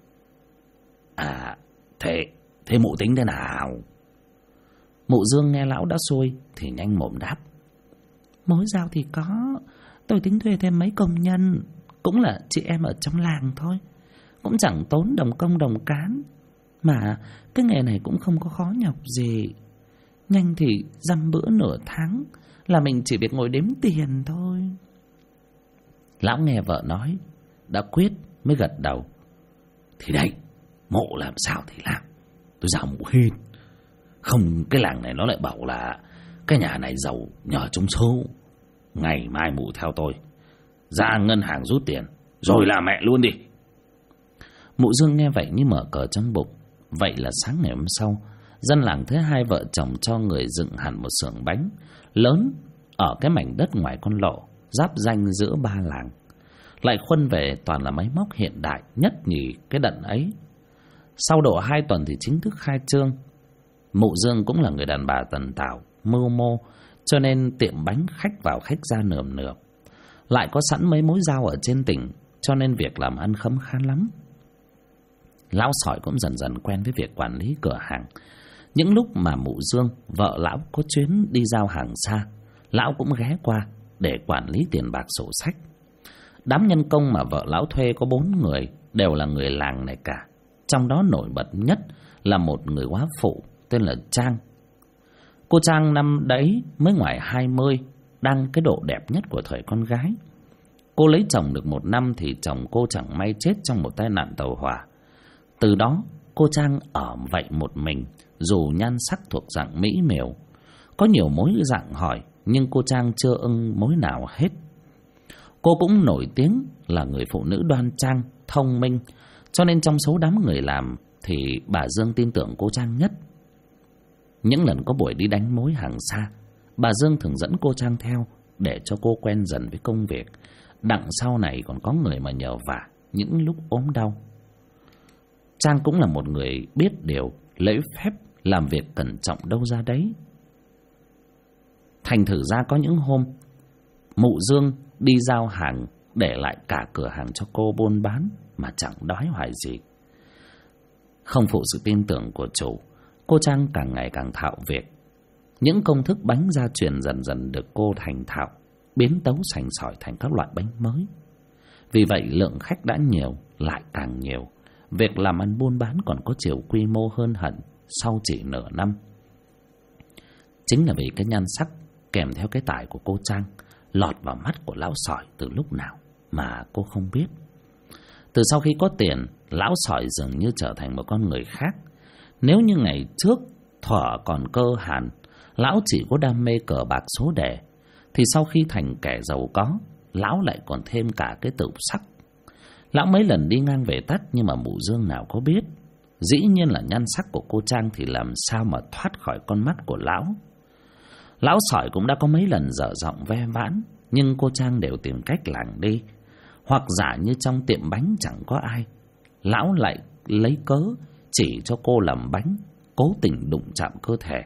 thế mụ tính thế nào? Mụ Dương nghe lão đã xuôi thì nhanh mồm đáp: Mối giao thì có, tôi tính thuê thêm mấy công nhân, cũng là chị em ở trong làng thôi, cũng chẳng tốn đồng công đồng cán. Mà cái nghề này cũng không có khó nhọc gì. Nhanh thì dăm bữa nửa tháng là mình chỉ việc ngồi đếm tiền thôi. Lão nghe vợ nói, đã quyết mới gật đầu. Thì đây, mộ làm sao thì làm, tôi giao mụ hết. Không cái làng này nó lại bảo là cái nhà này giàu nhờ trúng số. Ngày mai mụ theo tôi ra ngân hàng rút tiền, rồi là mẹ luôn đi. Mụ Dương nghe vậy như mở cờ trong bụng. Vậy là sáng ngày hôm sau, dân làng thấy hai vợ chồng cho người dựng hẳn một xưởng bánh lớn ở cái mảnh đất ngoài con lộ, giáp ranh giữa ba làng. Lại khuân về toàn là máy móc hiện đại nhất nhì cái đận ấy. Sau độ 2 tuần thì chính thức khai trương. Mụ Dương cũng là người đàn bà tần tảo, mưu mô, cho nên tiệm bánh khách vào khách ra nườm nượp. Lại có sẵn mấy mối giao ở trên tỉnh, cho nên việc làm ăn khấm khá lắm. Lão Sỏi cũng dần dần quen với việc quản lý cửa hàng. Những lúc mà mụ Dương, vợ lão có chuyến đi giao hàng xa, lão cũng ghé qua để quản lý tiền bạc sổ sách. Đám nhân công mà vợ lão thuê có 4 người, đều là người làng này cả. Trong đó nổi bật nhất là một người góa phụ tên là Trang. Cô Trang năm đấy mới ngoài 20, đang cái độ đẹp nhất của thời con gái. Cô lấy chồng được 1 năm thì chồng cô chẳng may chết trong một tai nạn tàu hỏa. Từ đó cô Trang ở vậy một mình, dù nhan sắc thuộc dạng mỹ miều. Có nhiều mối dạng hỏi, nhưng cô Trang chưa ưng mối nào hết. Cô cũng nổi tiếng là người phụ nữ đoan trang, thông minh, cho nên trong số đám người làm thì bà Dương tin tưởng cô Trang nhất. Những lần có buổi đi đánh mối hàng xa, bà Dương thường dẫn cô Trang theo để cho cô quen dần với công việc. Đằng sau này còn có người mà nhờ vả những lúc ốm đau. Trang cũng là một người biết điều, lễ phép, làm việc cẩn trọng đâu ra đấy. Thành thử ra có những hôm mụ Dương đi giao hàng, để lại cả cửa hàng cho cô buôn bán mà chẳng đói hoài gì. Không phụ sự tin tưởng của chủ, cô Trang càng ngày càng thạo việc. Những công thức bánh gia truyền dần dần được cô thành thạo, biến tấu sành sỏi thành các loại bánh mới. Vì vậy lượng khách đã nhiều, lại càng nhiều. Việc làm ăn buôn bán còn có chiều quy mô hơn hẳn sau chỉ nửa năm. Chính là vì cái nhan sắc kèm theo cái tài của cô Trang lọt vào mắt của lão Sỏi từ lúc nào mà cô không biết. Từ sau khi có tiền, lão Sỏi dường như trở thành một con người khác. Nếu như ngày trước thuở còn cơ hàn, lão chỉ có đam mê cờ bạc số đề, thì sau khi thành kẻ giàu có, lão lại còn thêm cả cái tửu sắc. Lão mấy lần đi ngang về tắt, nhưng mà mụ Dương nào có biết. Dĩ nhiên là nhan sắc của cô Trang thì làm sao mà thoát khỏi con mắt của lão. Lão Sỏi cũng đã có mấy lần dở giọng ve vãn, nhưng cô Trang đều tìm cách lảng đi. Hoặc giả như trong tiệm bánh chẳng có ai, lão lại lấy cớ chỉ cho cô làm bánh, cố tình đụng chạm cơ thể.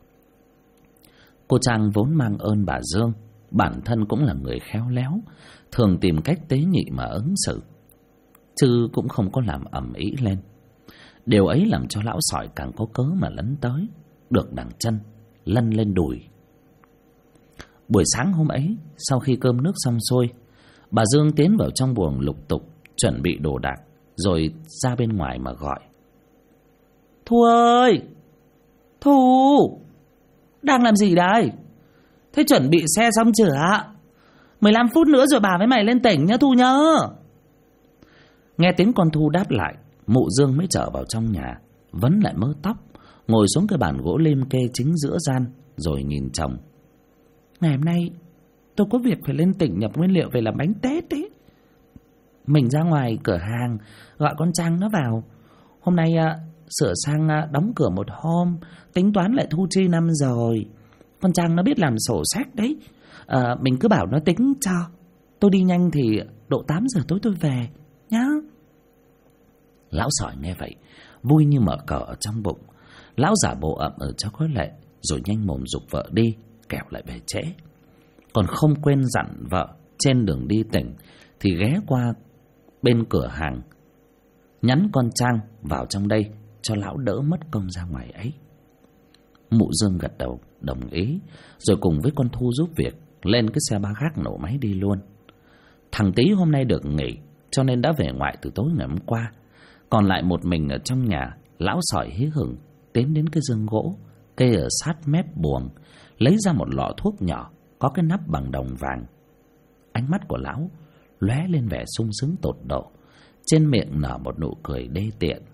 Cô Trang vốn mang ơn bà Dương, bản thân cũng là người khéo léo, thường tìm cách tế nhị mà ứng xử, chứ cũng không có làm ầm ĩ lên. Điều ấy làm cho lão Sỏi càng có cớ mà lấn tới, được đằng chân lân lên đùi. Buổi sáng hôm ấy, sau khi cơm nước xong xuôi, bà Dương tiến vào trong buồng lục tục chuẩn bị đồ đạc, rồi ra bên ngoài mà gọi: Thu ơi! Thu! Đang làm gì đây? Thế chuẩn bị xe xong chưa? 15 phút nữa rồi bà với mày lên tỉnh nhá Thu nhá. Nghe tiếng con Thu đáp lại, mụ Dương mới trở vào trong nhà, vấn lại mớ tóc, ngồi xuống cái bàn gỗ lim kê chính giữa gian, rồi nhìn chồng: Ngày hôm nay tôi có việc phải lên tỉnh nhập nguyên liệu về làm bánh Tết ấy. Mình ra ngoài cửa hàng gọi con Trang nó vào. Hôm nay sửa sang đóng cửa một hôm, tính toán lại thu chi năm rồi. Con Trang nó biết làm sổ sách đấy. Mình cứ bảo nó tính cho. Tôi đi nhanh thì độ 8 giờ tối tôi về nhá. Lão Sỏi nghe vậy, vui như mở cờ ở trong bụng. Lão giả bộ ậm cho có lệ, rồi nhanh mồm giục vợ đi, kẻo lại về trễ. Còn không quên dặn vợ trên đường đi tỉnh thì ghé qua bên cửa hàng, nhắn con Trang vào trong đây cho lão đỡ mất công ra ngoài ấy. Mụ Dương gật đầu đồng ý, rồi cùng với con Thu giúp việc, lên cái xe ba gác nổ máy đi luôn. Thằng Tý hôm nay được nghỉ, cho nên đã về ngoại từ tối ngày hôm qua. Còn lại một mình ở trong nhà, lão Sỏi hí hửng tiến đến cái giường gỗ kê ở sát mép buồng, lấy ra một lọ thuốc nhỏ có cái nắp bằng đồng vàng. Ánh mắt của lão lóe lên vẻ sung sướng tột độ, trên miệng nở một nụ cười đê tiện.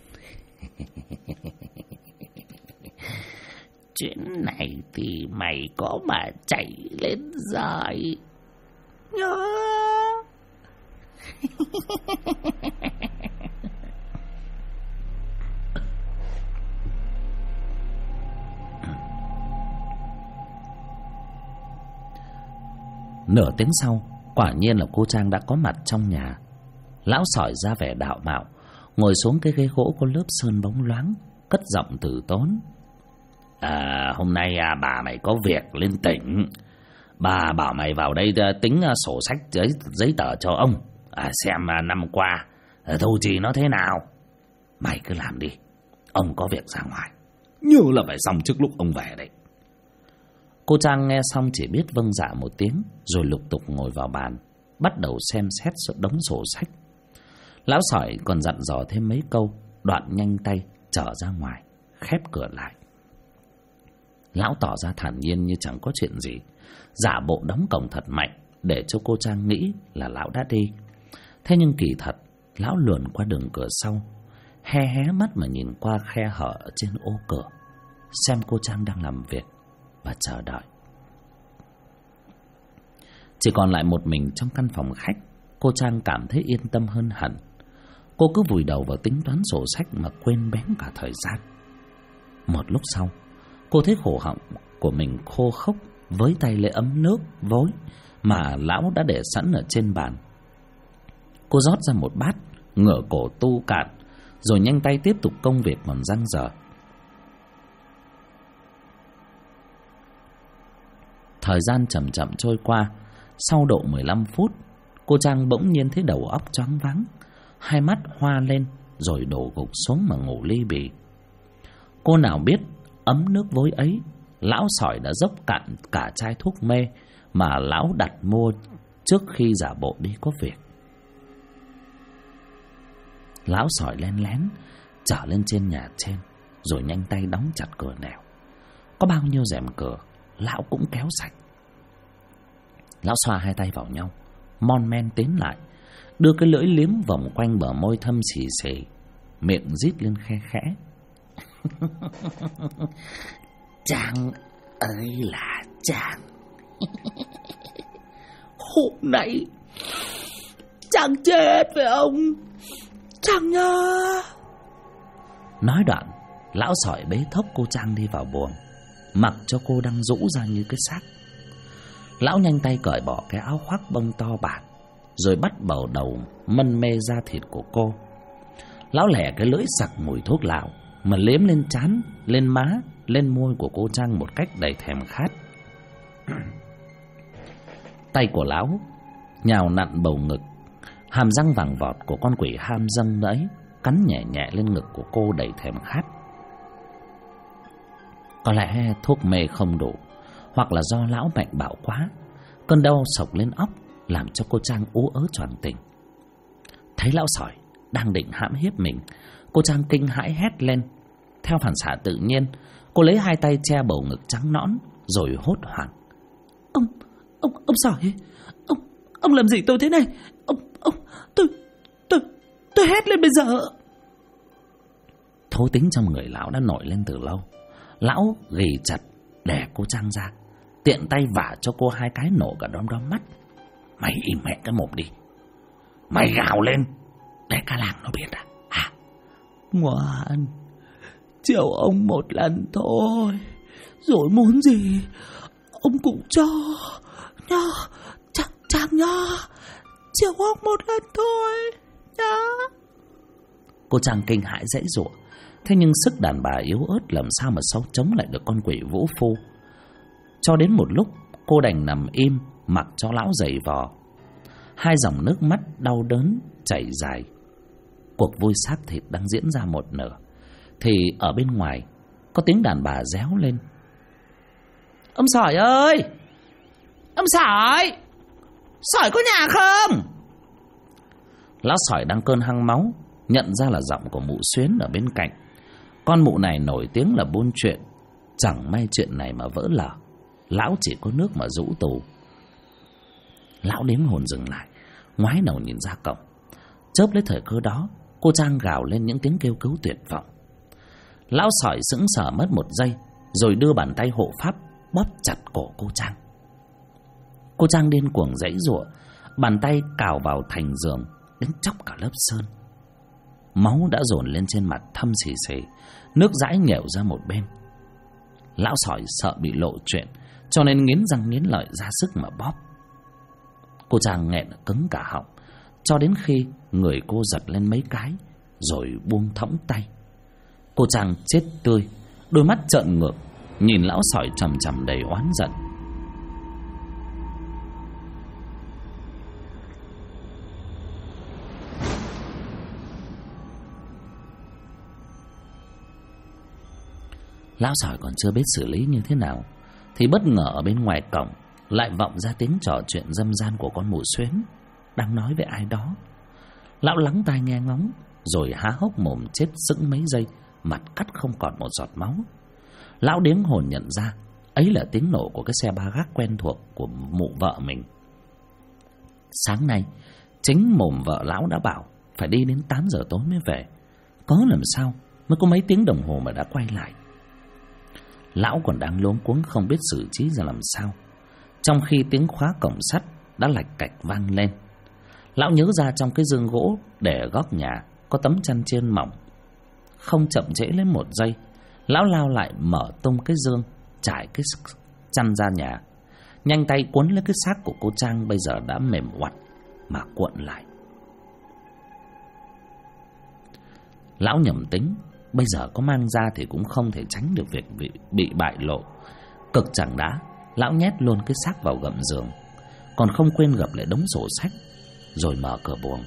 Chuyến này thì mày có mà chạy lên rồi nhớ. Nửa tiếng sau, quả nhiên là cô Trang đã có mặt trong nhà. Lão Sỏi ra vẻ đạo mạo, ngồi xuống cái ghế gỗ có lớp sơn bóng loáng, cất giọng từ tốn. Hôm nay bà mày có việc lên tỉnh. Bà bảo mày vào đây tính sổ sách giấy tờ cho ông, xem năm qua thu chi nó thế nào. Mày cứ làm đi, ông có việc ra ngoài, nhớ là phải xong trước lúc ông về đấy. Cô Trang nghe xong chỉ biết vâng dạ một tiếng, rồi lục tục ngồi vào bàn, bắt đầu xem xét đống sổ sách. Lão Sỏi còn dặn dò thêm mấy câu, đoạn nhanh tay trở ra ngoài, khép cửa lại. Lão tỏ ra thản nhiên như chẳng có chuyện gì, giả bộ đóng cổng thật mạnh để cho cô Trang nghĩ là lão đã đi. Thế nhưng kỳ thật, lão luồn qua đường cửa sau, hé mắt mà nhìn qua khe hở trên ô cửa, xem cô Trang đang làm việc và chờ đợi. Chỉ còn lại một mình trong căn phòng khách, cô Trang cảm thấy yên tâm hơn hẳn. Cô cứ vùi đầu vào tính toán sổ sách mà quên bén cả thời gian. Một lúc sau, cô thấy cổ họng của mình khô khốc, với tay lấy ấm nước vối mà lão đã để sẵn ở trên bàn. Cô rót ra một bát, ngửa cổ tu cạn, rồi nhanh tay tiếp tục công việc còn dang dở. Thời gian chậm chậm trôi qua. Sau độ 15 phút, cô Trang bỗng nhiên thấy đầu óc choáng váng, hai mắt hoa lên, rồi đổ gục xuống mà ngủ li bì. Cô nào biết ấm nước vối ấy, lão Sỏi đã dốc cạn cả chai thuốc mê mà lão đặt mua trước khi giả bộ đi có việc. Lão Sỏi len lén trở lên trên nhà trên, rồi nhanh tay đóng chặt cửa nẻo. Có bao nhiêu rèm cửa, lão cũng kéo sạch. Lão xoa hai tay vào nhau, mon men tiến lại, đưa cái lưỡi liếm vòng quanh bờ môi thâm xì xì, miệng rít lên khe khẽ. Trang ơi là Trang. Hôm nay Trang chết với ông Trang nha. Nói đoạn, lão Sỏi bế thốc cô Trang đi vào buồng, mặc cho cô đang rũ ra như cái xác. Lão nhanh tay cởi bỏ cái áo khoác bông to bản, rồi bắt đầu mân mê da thịt của cô. Lão lẻ cái lưỡi sặc mùi thuốc lào mà liếm lên trán, lên má, lên môi của cô Trang một cách đầy thèm khát. Tay của lão nhào nặn bầu ngực, hàm răng vàng vọt của con quỷ ham dâm ấy cắn nhẹ nhẹ lên ngực của cô đầy thèm khát. Có lẽ thuốc mê không đủ, hoặc là do lão mạnh bạo quá, cơn đau sộc lên óc làm cho cô Trang ú ớ choàng tỉnh. Thấy lão Sỏi đang định hãm hiếp mình, cô Trang kinh hãi hét lên. Theo phản xạ tự nhiên, cô lấy hai tay che bầu ngực trắng nõn, rồi hốt hoảng. Ông Sỏi, ông làm gì tôi thế này? Tôi hét lên bây giờ. Thố tính trong người lão đã nổi lên từ lâu. Lão ghì chặt đè cô Trang ra, tiện tay vả cho cô hai cái nổ cả đom đóm mắt. Mày im mẹ cái mồm đi, mày gào lên để cả làng nó biết à? Ngoan, chiều ông một lần thôi, rồi muốn gì ông cũng cho nha. Trang nha, chiều ông một lần thôi nha. Cô Trang kinh hãi dãy giụa. Thế nhưng sức đàn bà yếu ớt làm sao mà chống lại được con quỷ vũ phu. Cho đến một lúc, cô đành nằm im mặc cho lão giày vò. Hai dòng nước mắt đau đớn chảy dài. Cuộc vui xác thịt đang diễn ra một nửa, thì ở bên ngoài có tiếng đàn bà réo lên. Ông Sỏi ơi! Ông Sỏi! Sỏi có nhà không? Lão Sỏi đang cơn hăng máu, nhận ra là giọng của mụ Xuyến ở bên cạnh. Con mụ này nổi tiếng là buôn chuyện, chẳng may chuyện này mà vỡ lở, lão chỉ có nước mà rũ tù. Lão đếm hồn dừng lại, ngoái đầu nhìn ra cổng. Chớp lấy thời cơ đó, cô Trang gào lên những tiếng kêu cứu tuyệt vọng. Lão sỏi sững sờ mất một giây, rồi đưa bàn tay hộ pháp bóp chặt cổ cô Trang. Cô Trang điên cuồng giãy giụa, bàn tay cào vào thành giường đến chóc cả lớp sơn. Máu đã dồn lên trên mặt thâm xì xì, nước dãi nhèo ra một bên. Lão sỏi sợ bị lộ chuyện, cho nên nghiến răng nghiến lợi ra sức mà bóp. Cô Trang nghẹn cứng cả họng, cho đến khi người cô giật lên mấy cái, rồi buông thõng tay. Cô Trang chết tươi, đôi mắt trợn ngược, nhìn lão sỏi chằm chằm đầy oán giận. Lão sỏi còn chưa biết xử lý như thế nào, thì bất ngờ ở bên ngoài cổng lại vọng ra tiếng trò chuyện dâm gian của con mụ Xuyến đang nói với ai đó. Lão lắng tai nghe ngóng, rồi há hốc mồm chết sững mấy giây, mặt cắt không còn một giọt máu. Lão điếng hồn nhận ra ấy là tiếng nổ của cái xe ba gác quen thuộc của mụ vợ mình. Sáng nay chính mồm vợ lão đã bảo phải đi đến 8 giờ tối mới về, có làm sao mới có mấy tiếng đồng hồ mà đã quay lại. Lão còn đang luống cuống không biết xử trí ra làm sao, trong khi tiếng khóa cổng sắt đã lạch cạch vang lên. Lão nhớ ra trong cái giường gỗ để ở góc nhà có tấm chăn chiên mỏng. Không chậm trễ lấy một giây, lão lao lại mở tung cái giường, trải cái chăn ra nhà, nhanh tay cuốn lấy cái xác của cô Trang bây giờ đã mềm oặt mà cuộn lại. Lão nhầm tính, bây giờ có mang ra thì cũng không thể tránh được việc bị bại lộ. Cực chẳng đã, lão nhét luôn cái xác vào gầm giường, còn không quên gập lại đống sổ sách, rồi mở cửa buồng.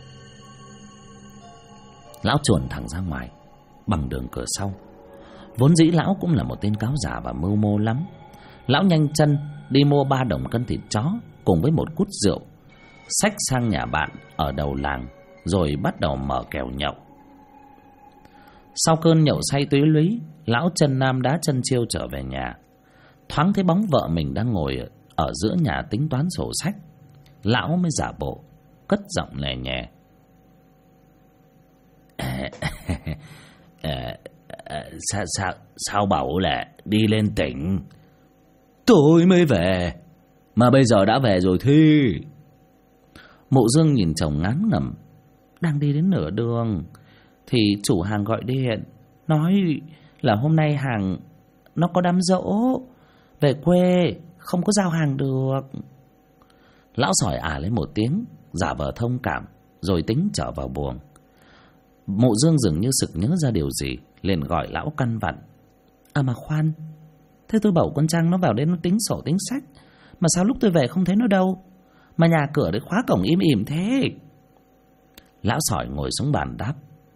Lão chuồn thẳng ra ngoài bằng đường cửa sau. Vốn dĩ lão cũng là một tên cáo giả và mưu mô lắm. Lão nhanh chân đi mua 3 đồng cân thịt chó cùng với một cút rượu, xách sang nhà bạn ở đầu làng, rồi bắt đầu mở kèo nhậu. Sau cơn nhậu say túy lúy, lão chân nam đá chân chiêu trở về nhà. Thoáng thấy bóng vợ mình đang ngồi ở giữa nhà tính toán sổ sách, lão mới giả bộ cất giọng lè nhẹ: Sao bảo là đi lên tỉnh? Tôi mới về, mà bây giờ đã về rồi thi. Mộ Dương nhìn chồng ngán ngẩm. Đang đi đến nửa đường thì chủ hàng gọi điện, nói là hôm nay hàng nó có đám giỗ, về quê không có giao hàng được. Lão sỏi lấy một tiếng, giả vờ thông cảm, rồi tính trở vào buồng. Mộ Dương dường như sực nhớ ra điều gì, liền gọi lão căn vặn: mà khoan, thế tôi bảo con Trang nó vào đây nó tính sổ tính sách, mà sao lúc tôi về không thấy nó đâu, mà nhà cửa đấy khóa cổng im ỉm thế? Lão sỏi ngồi xuống bàn đáp: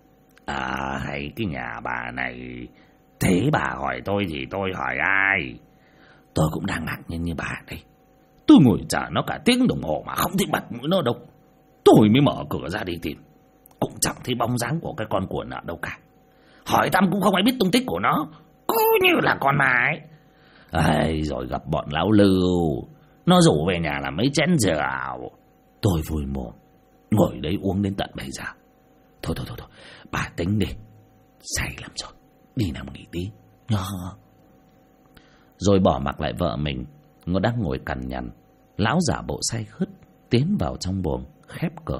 hay cái nhà bà này. Thế bà hỏi tôi thì tôi hỏi ai? Tôi cũng đang ngạc nhiên như bà đây. Tôi ngồi chờ nó cả tiếng đồng hồ mà không thấy bật mũi nó đâu. Tôi mới mở cửa ra đi tìm, cũng chẳng thấy bóng dáng của cái con cuộn ở đâu cả. Hỏi thăm cũng không ai biết tung tích của nó, cứ như là con mái. Rồi gặp bọn lão Lưu, nó rủ về nhà làm mấy chén rượu. Tôi vui mồm ngồi đấy uống đến tận bây giờ. Thôi, bà tính đi, say lắm rồi, đi nằm nghỉ tí nhá. Rồi bỏ mặc lại vợ mình, nó đang ngồi cằn nhằn. Lão giả bộ say khướt tiến vào trong buồng, khép cửa.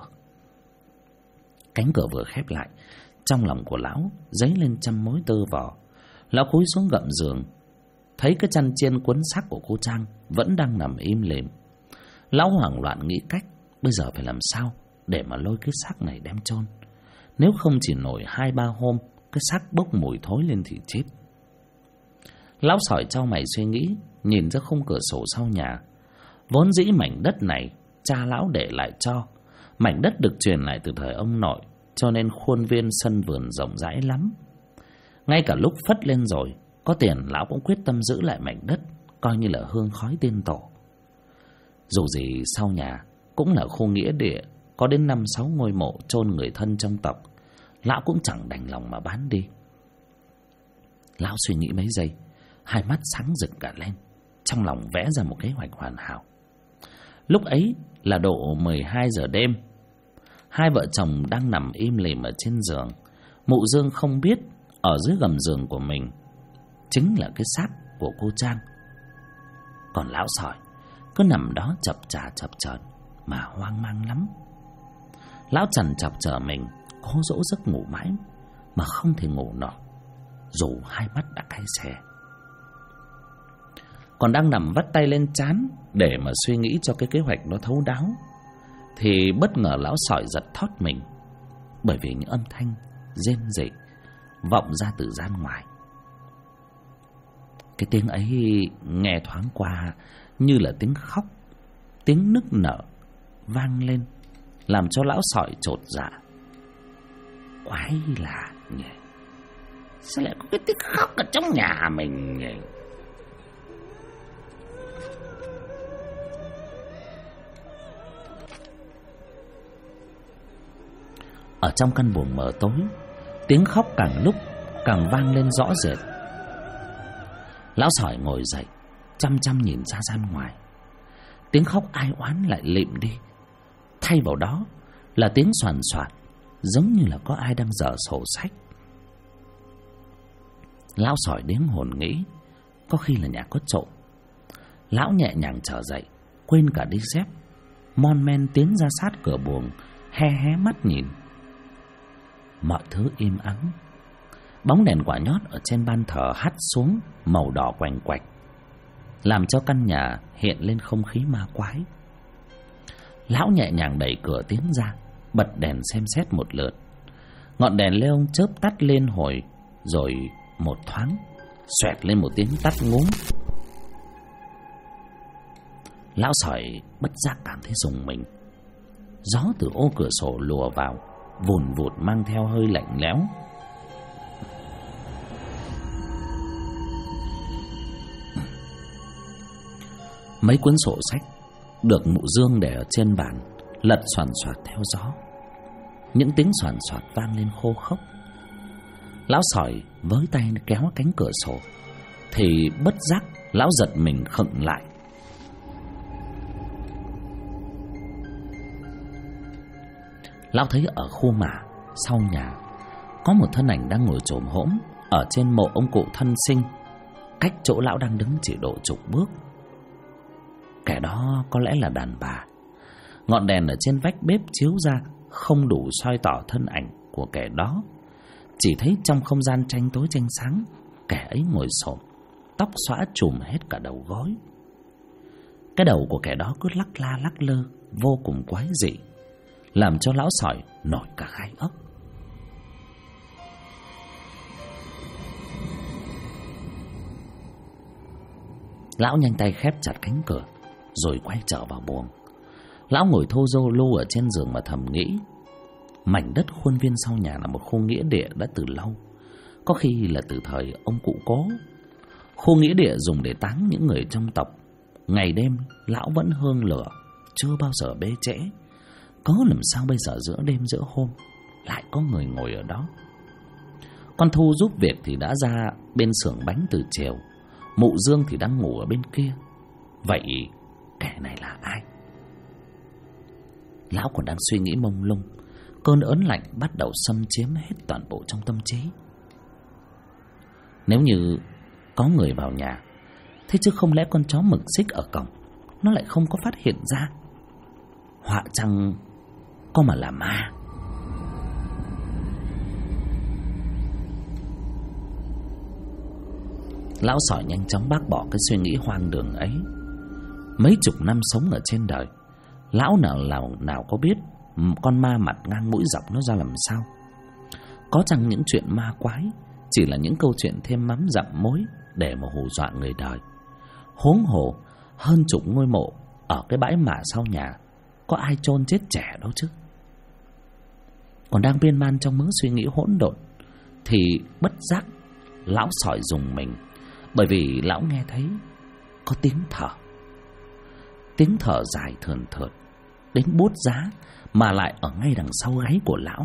Cánh cửa vừa khép lại, trong lòng của lão dấy lên trăm mối tơ vò. Lão cúi xuống gầm giường, thấy cái chăn chiên cuốn xác của cô Trang vẫn đang nằm im lìm. Lão hoảng loạn nghĩ cách bây giờ phải làm sao để mà lôi cái xác này đem chôn. Nếu không chỉ nổi 2-3 hôm, cái xác bốc mùi thối lên thì chết. Lão sỏi chau mày suy nghĩ, nhìn ra khung cửa sổ sau nhà. Vốn dĩ mảnh đất này cha lão để lại cho. Mảnh đất được truyền lại từ thời ông nội, cho nên khuôn viên sân vườn rộng rãi lắm. Ngay cả lúc phất lên rồi, có tiền lão cũng quyết tâm giữ lại mảnh đất, coi như là hương khói tiên tổ. Dù gì sau nhà cũng là khu nghĩa địa, có đến 5-6 ngôi mộ chôn người thân trong tộc, lão cũng chẳng đành lòng mà bán đi. Lão suy nghĩ mấy giây, hai mắt sáng rực cả lên, trong lòng vẽ ra một kế hoạch hoàn hảo. Lúc ấy là độ 12 giờ đêm, Hai vợ chồng đang nằm im lìm ở trên giường. Mụ Dương không biết ở dưới gầm giường của mình chính là cái xác của cô Trang. Còn lão sỏi cứ nằm đó chập chờn mà hoang mang lắm. Lão trằn trọc chờ mình, cố dỗ giấc ngủ mãi mà không thể ngủ nổi, dù hai mắt đã cay xè. Còn đang nằm vắt tay lên trán để mà suy nghĩ cho cái kế hoạch nó thấu đáo, thì bất ngờ lão sỏi giật thót mình, bởi vì những âm thanh rên rỉ vọng ra từ gian ngoài. Cái tiếng ấy nghe thoáng qua như là tiếng khóc, tiếng nức nở vang lên, làm cho lão sỏi chột dạ. Quái lạ nhỉ, sao lại có cái tiếng khóc ở trong nhà mình nhỉ? Ở trong căn buồng mờ tối, tiếng khóc càng lúc càng vang lên rõ rệt. Lão sỏi ngồi dậy, chăm chăm nhìn ra gian ngoài. Tiếng khóc ai oán lại lịm đi, thay vào đó là tiếng soàn soạt, giống như là có ai đang dở sổ sách. Lão sỏi điếng hồn nghĩ có khi là nhà có trộm. Lão nhẹ nhàng trở dậy, quên cả đi dép, mon men tiến ra sát cửa buồng, hé mắt nhìn. Mọi thứ im ắng. Bóng đèn quả nhót ở trên ban thờ hắt xuống màu đỏ quành quạch, làm cho căn nhà hiện lên không khí ma quái. Lão nhẹ nhàng đẩy cửa tiến ra, bật đèn xem xét một lượt. Ngọn đèn leo chớp tắt lên hồi, rồi một thoáng xoẹt lên một tiếng tắt ngúm. Lão sỏi bất giác cảm thấy rùng mình. Gió từ ô cửa sổ lùa vào, vùn vụt mang theo hơi lạnh lẽo. Mấy cuốn sổ sách được mụ Dương để ở trên bàn lật xoàn xoạt theo gió. Những tiếng xoàn xoạt vang lên khô khốc. Lão sỏi với tay kéo cánh cửa sổ, thì bất giác lão giật mình khựng lại. Lão thấy ở khu mả sau nhà có một thân ảnh đang ngồi chồm hổm ở trên mộ ông cụ thân sinh, cách chỗ lão đang đứng chỉ độ chục bước. Kẻ đó có lẽ là đàn bà. Ngọn đèn ở trên vách bếp chiếu ra không đủ soi tỏ thân ảnh của kẻ đó. Chỉ thấy trong không gian tranh tối tranh sáng, kẻ ấy ngồi xổm, tóc xõa trùm hết cả đầu gối. Cái đầu của kẻ đó cứ lắc la lắc lơ, vô cùng quái dị, làm cho lão sỏi nổi cả gai ốc. Lão nhanh tay khép chặt cánh cửa, rồi quay trở vào buồng. Lão ngồi thô rô lu ở trên giường mà thầm nghĩ. Mảnh đất khuôn viên sau nhà là một khu nghĩa địa đã từ lâu, có khi là từ thời ông cụ cố. Khu nghĩa địa dùng để táng những người trong tộc. Ngày đêm lão vẫn hương lửa, chưa bao giờ bê trễ. Có làm sao bây giờ giữa đêm giữa hôm lại có người ngồi ở đó. Con Thu giúp việc thì đã ra bên xưởng bánh từ chiều. Mụ Dương thì đang ngủ ở bên kia. Vậy kẻ này là ai? Lão còn đang suy nghĩ mông lung, cơn ớn lạnh bắt đầu xâm chiếm hết toàn bộ trong tâm trí. Nếu như có người vào nhà, thế chứ không lẽ con chó mực xích ở cổng nó lại không có phát hiện ra? Họa chăng có mà là ma? Lão sỏi nhanh chóng bác bỏ cái suy nghĩ hoang đường ấy. Mấy chục năm sống ở trên đời, lão nào có biết con ma mặt ngang mũi dọc nó ra làm sao. Có chăng những chuyện ma quái chỉ là những câu chuyện thêm mắm dặm mối để mà hù dọa người đời. Huống hồ hơn chục ngôi mộ ở cái bãi mả sau nhà, có ai chôn chết trẻ đâu chứ. Còn đang miên man trong mớ suy nghĩ hỗn độn, thì bất giác lão sỏi rùng mình, bởi vì lão nghe thấy có tiếng thở. Tiếng thở dài thườn thượt đến buốt giá, mà lại ở ngay đằng sau gáy của lão.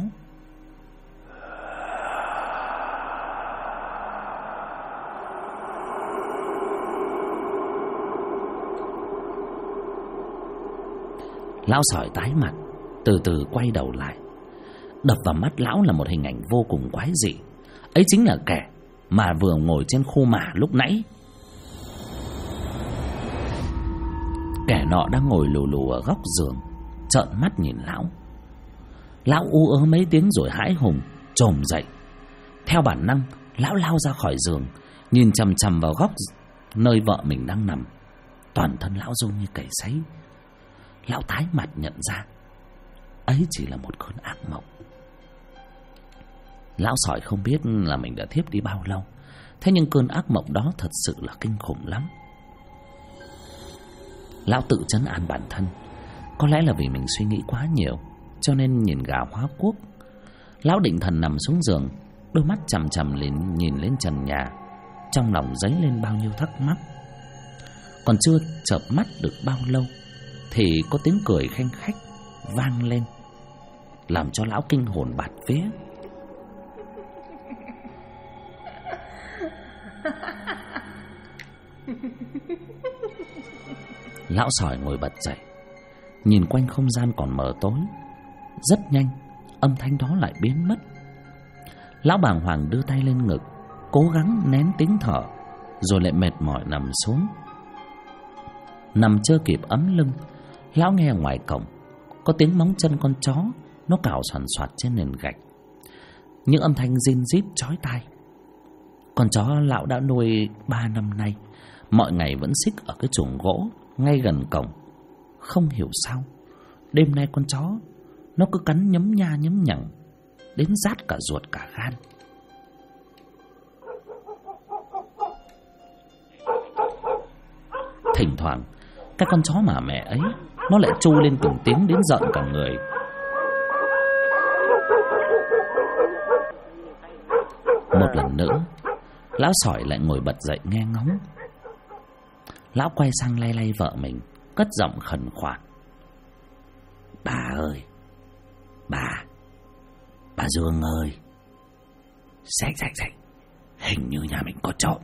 Lão sỏi tái mặt, từ từ quay đầu lại. Đập vào mắt lão là một hình ảnh vô cùng quái dị. Ấy chính là kẻ mà vừa ngồi trên khu mả lúc nãy. Kẻ nọ đang ngồi lù lù ở góc giường, trợn mắt nhìn lão. Lão ú ớ mấy tiếng rồi hãi hùng chồm dậy. Theo bản năng, lão lao ra khỏi giường, nhìn chằm chằm vào góc nơi vợ mình đang nằm. Toàn thân lão run như cầy sấy. Lão tái mặt nhận ra ấy chỉ là một cơn ác mộng. Lão sỏi không biết là mình đã thiếp đi bao lâu. Thế nhưng cơn ác mộng đó thật sự là kinh khủng lắm. Lão tự trấn an bản thân. Có lẽ là vì mình suy nghĩ quá nhiều, cho nên nhìn gà hóa quốc. Lão định thần nằm xuống giường, đôi mắt chằm chằm nhìn lên trần nhà. Trong lòng dấy lên bao nhiêu thắc mắc. Còn chưa chợp mắt được bao lâu thì có tiếng cười khanh khách vang lên, làm cho lão kinh hồn bạt vía. Lão sỏi ngồi bật dậy, nhìn quanh không gian còn mờ tối. Rất nhanh, âm thanh đó lại biến mất. Lão bàng hoàng đưa tay lên ngực, cố gắng nén tiếng thở, rồi lại mệt mỏi nằm xuống. Nằm chưa kịp ấm lưng, lão nghe ngoài cổng có tiếng móng chân con chó nó cào xoàn xoạt trên nền gạch. Những âm thanh rin rít chói tai. Con chó lão đã nuôi 3 năm nay, mọi ngày vẫn xích ở cái chuồng gỗ ngay gần cổng. Không hiểu sao đêm nay con chó nó cứ cắn nhấm nha nhấm nhằng, đến rát cả ruột cả gan. Thỉnh thoảng cái con chó mà mẹ ấy nó lại tru lên từng tiếng đến giận cả người. Một lần nữa, lão sỏi lại ngồi bật dậy nghe ngóng. Lão quay sang lay lay vợ mình, cất giọng khẩn khoản: "Bà ơi, bà Dương ơi, sạch, hình như nhà mình có trộm."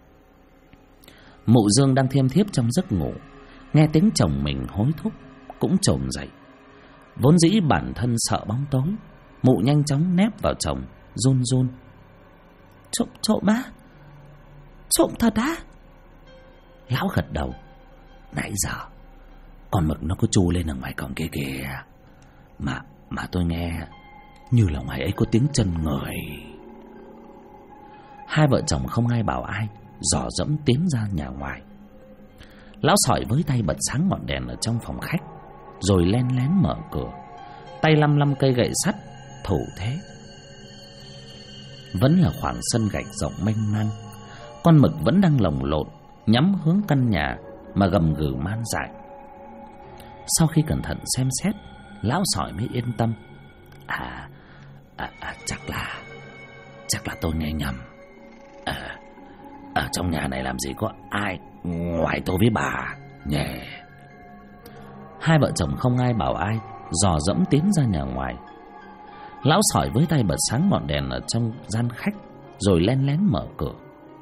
Mụ Dương đang thiêm thiếp trong giấc ngủ, nghe tiếng chồng mình hối thúc cũng chồm dậy. Vốn dĩ bản thân sợ bóng tối, mụ nhanh chóng nép vào chồng, run run: Trộm á? Trộm thật á?" Lão gật đầu: "Nãy giờ con mực nó cứ tru lên ở ngoài cổng kia kìa, mà tôi nghe như là ngoài ấy có tiếng chân người." Hai vợ chồng không ai bảo ai, dò dẫm tiến ra nhà ngoài. Lão sỏi với tay bật sáng ngọn đèn ở trong phòng khách, rồi len lén mở cửa, tay lăm cây gậy sắt thủ thế. Vẫn là khoảng sân gạch rộng mênh mang. Con mực vẫn đang lồng lộn nhắm hướng căn nhà mà gầm gừ man dại. Sau khi cẩn thận xem xét, lão sỏi mới yên tâm: chắc là tôi nghe nhầm. Ở trong nhà này làm gì có ai ngoài tôi với bà nhỉ. Hai vợ chồng không ai bảo ai, dò dẫm tiến ra nhà ngoài. Lão sỏi với tay bật sáng ngọn đèn ở trong gian khách, rồi len lén mở cửa.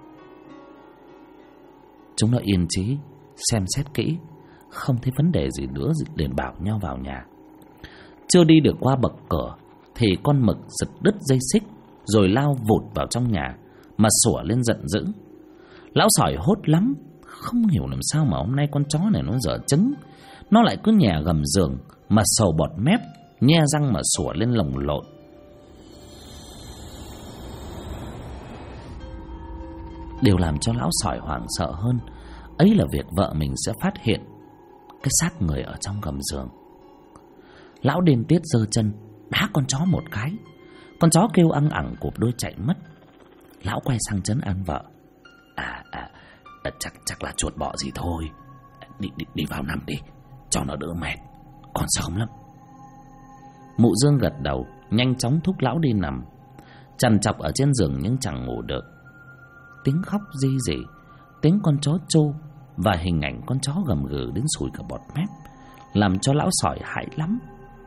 Chúng nó yên trí xem xét kỹ, không thấy vấn đề gì nữa liền bảo nhau vào nhà. Chưa đi được qua bậc cửa thì con mực giật đứt dây xích, rồi lao vụt vào trong nhà mà sủa lên giận dữ. Lão sỏi hốt lắm, không hiểu làm sao mà hôm nay con chó này nó dở trứng. Nó lại cứ nhè gầm giường mà sầu bọt mép, nhe răng mà sủa lên lồng lộn. Điều làm cho lão sỏi hoảng sợ hơn ấy là việc vợ mình sẽ phát hiện cái xác người ở trong gầm giường. Lão điên tiết giơ chân đá con chó một cái. Con chó kêu ăng ẳng cụp đuôi chạy mất. Lão quay sang trấn an vợ: Chắc là chuột bọ gì thôi. Đi vào nằm đi, cho nó đỡ mệt, còn sớm lắm. Mụ Dương gật đầu, nhanh chóng thúc lão đi nằm. Trằn trọc ở trên giường nhưng chẳng ngủ được. Tiếng khóc ri rỉ, tiếng con chó trô và hình ảnh con chó gầm gừ đến sùi cả bọt mép làm cho lão sỏi hãi lắm.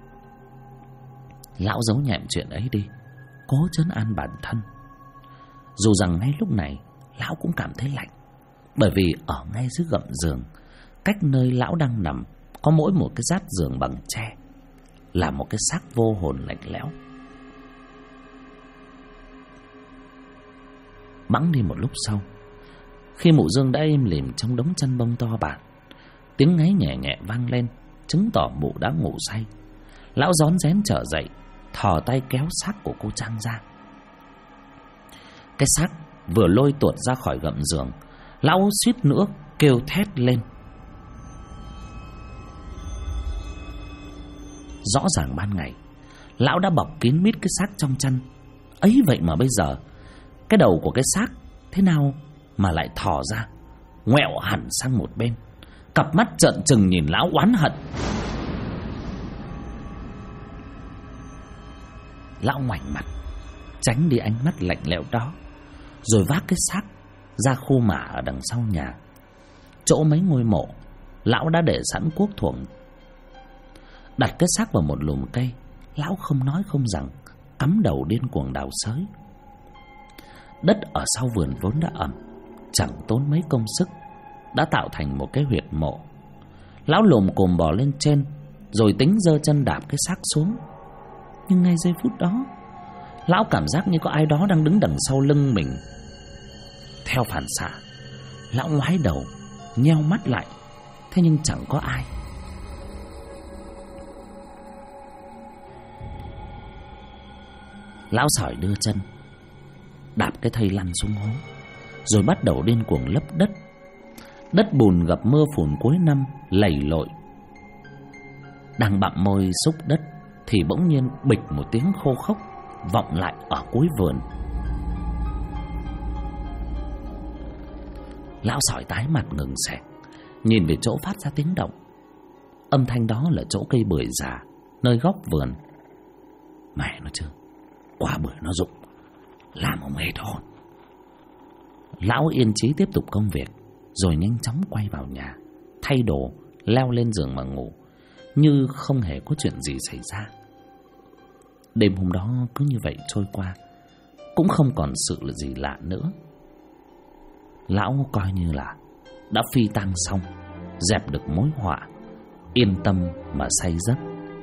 Lão giấu nhẹm chuyện ấy đi, cố trấn an bản thân. Dù rằng ngay lúc này lão cũng cảm thấy lạnh, bởi vì ở ngay dưới gầm giường, cách nơi lão đang nằm có mỗi một cái rát giường bằng tre. là một cái xác vô hồn lạnh lẽo. Bẵng đi một lúc sau, khi Mụ Dương đã im lìm trong đống chăn bông to bản, tiếng ngáy nhẹ nhẹ vang lên, chứng tỏ Mụ đã ngủ say. Lão rón rén trở dậy, thò tay kéo xác của cô Trang ra. Cái xác vừa lôi tuột ra khỏi gầm giường, lão suýt nữa kêu thét lên. Rõ ràng ban ngày lão đã bọc kín mít cái xác trong chăn ấy, vậy mà bây giờ cái đầu của cái xác thế nào mà lại thò ra, ngoẹo hẳn sang một bên, cặp mắt trợn trừng nhìn lão oán hận. Lão ngoảnh mặt tránh đi ánh mắt lạnh lẽo đó, rồi vác cái xác ra khu mả ở đằng sau nhà, chỗ mấy ngôi mộ. Lão đã để sẵn cuốc thuồng, đặt cái xác vào một lùm cây. Lão không nói không rằng, cắm đầu điên cuồng đào xới. Đất ở sau vườn vốn đã ẩm, chẳng tốn mấy công sức đã tạo thành một cái huyệt mộ. Lão lồm cồm bò lên trên, rồi tính giơ chân đạp cái xác xuống. Nhưng ngay giây phút đó, lão cảm giác như có ai đó đang đứng đằng sau lưng mình. Theo phản xạ, lão ngoái đầu, nheo mắt lại, thế nhưng chẳng có ai. Lão Sỏi đưa chân đạp cái thây lăn xuống hố, rồi bắt đầu điên cuồng lấp đất. Đất bùn gặp mưa phùn cuối năm lầy lội. Đang bặm môi xúc đất thì bỗng nhiên bịch một tiếng khô khốc vọng lại ở cuối vườn. Lão Sỏi tái mặt ngừng xẹt, nhìn về chỗ phát ra tiếng động. Âm thanh đó là chỗ cây bưởi già nơi góc vườn. Mẹ nó chứ, quả bưởi nó rụng, làm ông hết hồn. Lão yên chí tiếp tục công việc, rồi nhanh chóng quay vào nhà, thay đồ, leo lên giường mà ngủ, như không hề có chuyện gì xảy ra. Đêm hôm đó cứ như vậy trôi qua, cũng không còn sự là gì lạ nữa. Lão coi như là đã phi tang xong, dẹp được mối họa, yên tâm mà say giấc.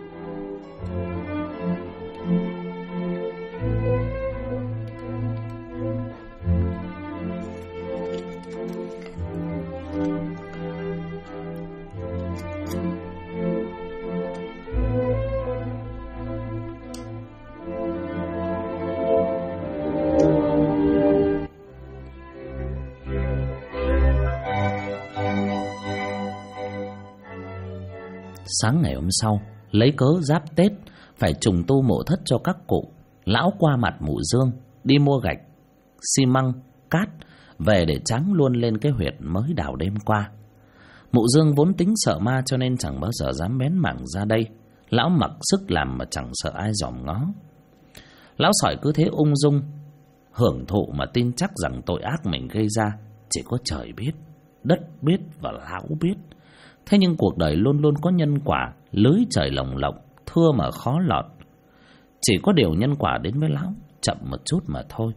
Sáng ngày hôm sau, lấy cớ giáp Tết phải trùng tu mộ thất cho các cụ, lão qua mặt Mụ Dương đi mua gạch, xi măng, cát về để tráng luôn lên cái huyệt mới đào đêm qua. Mụ Dương vốn tính sợ ma cho nên chẳng bao giờ dám bén mảng ra đây. Lão mặc sức làm mà chẳng sợ ai dòm ngó. Lão Sỏi cứ thế ung dung hưởng thụ mà tin chắc rằng tội ác mình gây ra chỉ có trời biết, đất biết và lão biết. Thế nhưng cuộc đời luôn luôn có nhân quả, lưới trời lồng lộng, thưa mà khó lọt. Chỉ có điều nhân quả đến với lão chậm một chút mà thôi.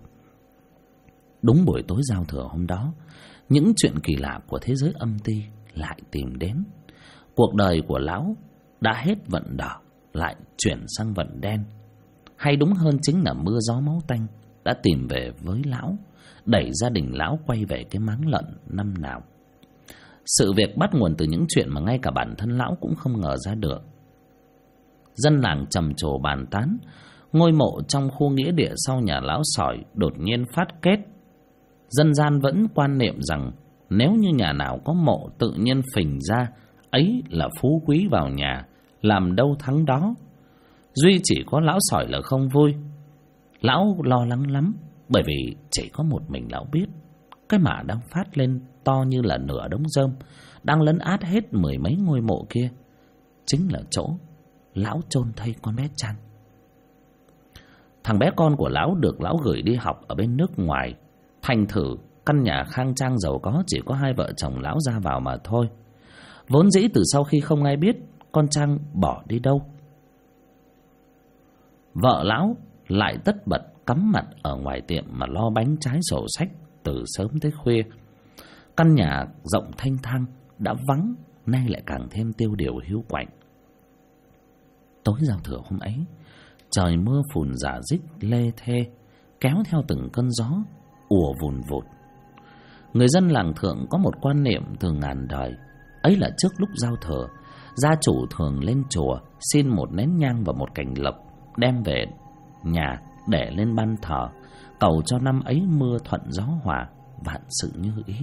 Đúng buổi tối giao thừa hôm đó, những chuyện kỳ lạ của thế giới âm ti lại tìm đến. Cuộc đời của lão đã hết vận đỏ, lại chuyển sang vận đen. Hay đúng hơn chính là mưa gió máu tanh đã tìm về với lão, đẩy gia đình lão quay về cái máng lợn năm nào. Sự việc bắt nguồn từ những chuyện mà ngay cả bản thân lão cũng không ngờ ra được. Dân làng trầm trồ bàn tán, ngôi mộ trong khu nghĩa địa sau nhà lão Sỏi đột nhiên phát kết. Dân gian vẫn quan niệm rằng nếu như nhà nào có mộ tự nhiên phình ra, ấy là phú quý vào nhà, làm đâu thắng đó. Duy chỉ có lão Sỏi là không vui. Lão lo lắng lắm, bởi vì chỉ có một mình lão biết cái mả đang phát lên to như là nửa đống rơm, đang lấn át hết mười mấy ngôi mộ kia, chính là chỗ lão chôn thây con bé Trang. Thằng bé con của lão được lão gửi đi học ở bên nước ngoài, thành thử căn nhà khang trang giàu có chỉ có hai vợ chồng lão ra vào mà thôi. Vốn dĩ từ sau khi không ai biết con Trang bỏ đi đâu, vợ lão lại tất bật cắm mặt ở ngoài tiệm mà lo bánh trái sổ sách từ sớm tới khuya. Căn nhà rộng thanh thang đã vắng, nay lại càng thêm tiêu điều hiu quạnh. Tối giao thừa hôm ấy, trời mưa phùn rả rích lê thê, kéo theo từng cơn gió ùa vùn vụt. Người dân làng Thượng có một quan niệm từ ngàn đời, ấy là trước lúc giao thừa, gia chủ thường lên chùa xin một nén nhang và một cành lộc, đem về nhà để lên ban thờ, cầu cho năm ấy mưa thuận gió hòa, vạn sự như ý.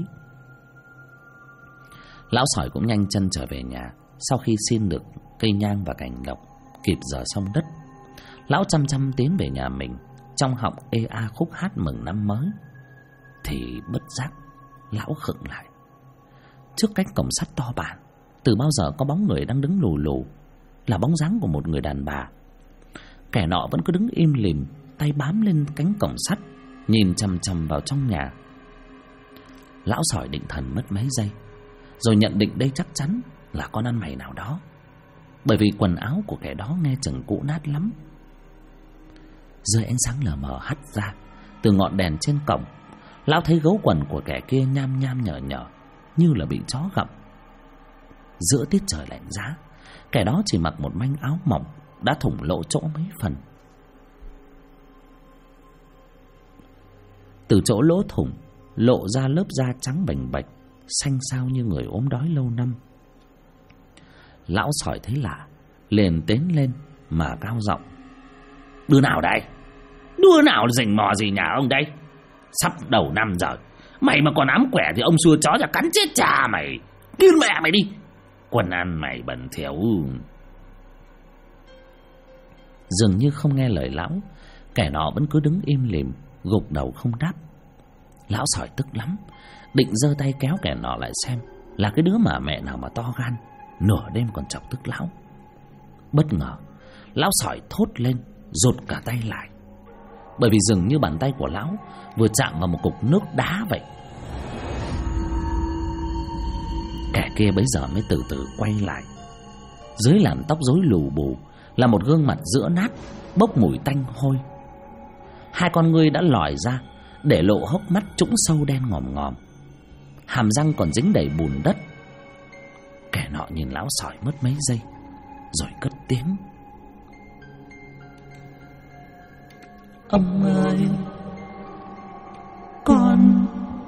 Lão Sỏi cũng nhanh chân trở về nhà. Sau khi xin được cây nhang và cành lộc, kịp giờ xong đất, lão chăm chăm tiến về nhà mình, trong họng ê a khúc hát mừng năm mới. Thì bất giác lão khựng lại. Trước cánh cổng sắt to bản, từ bao giờ có bóng người đang đứng lù lù, là bóng dáng của một người đàn bà. Kẻ nọ vẫn cứ đứng im lìm, tay bám lên cánh cổng sắt, nhìn chằm chằm vào trong nhà. Lão Sỏi định thần mất mấy giây, rồi nhận định đây chắc chắn là con ăn mày nào đó, bởi vì quần áo của kẻ đó nghe chừng cũ nát lắm. Dưới ánh sáng lờ mờ hắt ra từ ngọn đèn trên cổng, lão thấy gấu quần của kẻ kia nham nham nhở nhở, như là bị chó gặm. Giữa tiết trời lạnh giá, kẻ đó chỉ mặc một manh áo mỏng đã thủng lộ chỗ mấy phần. Từ chỗ lỗ thủng lộ ra lớp da trắng bềnh bạch, xanh xao như người ốm đói lâu năm. Lão Sỏi thấy lạ, liền tiến lên mà cao giọng: "Đứa nào đây? Đứa nào rình mò gì nhà ông đây? Sắp đầu năm rồi, mày mà còn ám quẻ thì ông xua chó ra cắn chết cha mày. Điên mẹ mày đi, quần ăn mày bẩn thỉu." Dường như không nghe lời lão, kẻ nọ vẫn cứ đứng im lìm, gục đầu không đáp. Lão Sỏi tức lắm, định giơ tay kéo kẻ nọ lại xem là cái đứa mà mẹ nào mà to gan, nửa đêm còn chọc tức lão. Bất ngờ lão Sỏi thốt lên, rụt cả tay lại, bởi vì dường như bàn tay của lão vừa chạm vào một cục nước đá vậy. Kẻ kia bấy giờ mới từ từ quay lại. Dưới làn tóc rối lù bù là một gương mặt rữa nát, bốc mùi tanh hôi. Hai con ngươi đã lòi ra, để lộ hốc mắt trũng sâu đen ngòm ngòm, hàm răng còn dính đầy bùn đất. Kẻ nọ nhìn lão Sỏi mất mấy giây, rồi cất tiếng: "Ông ơi, con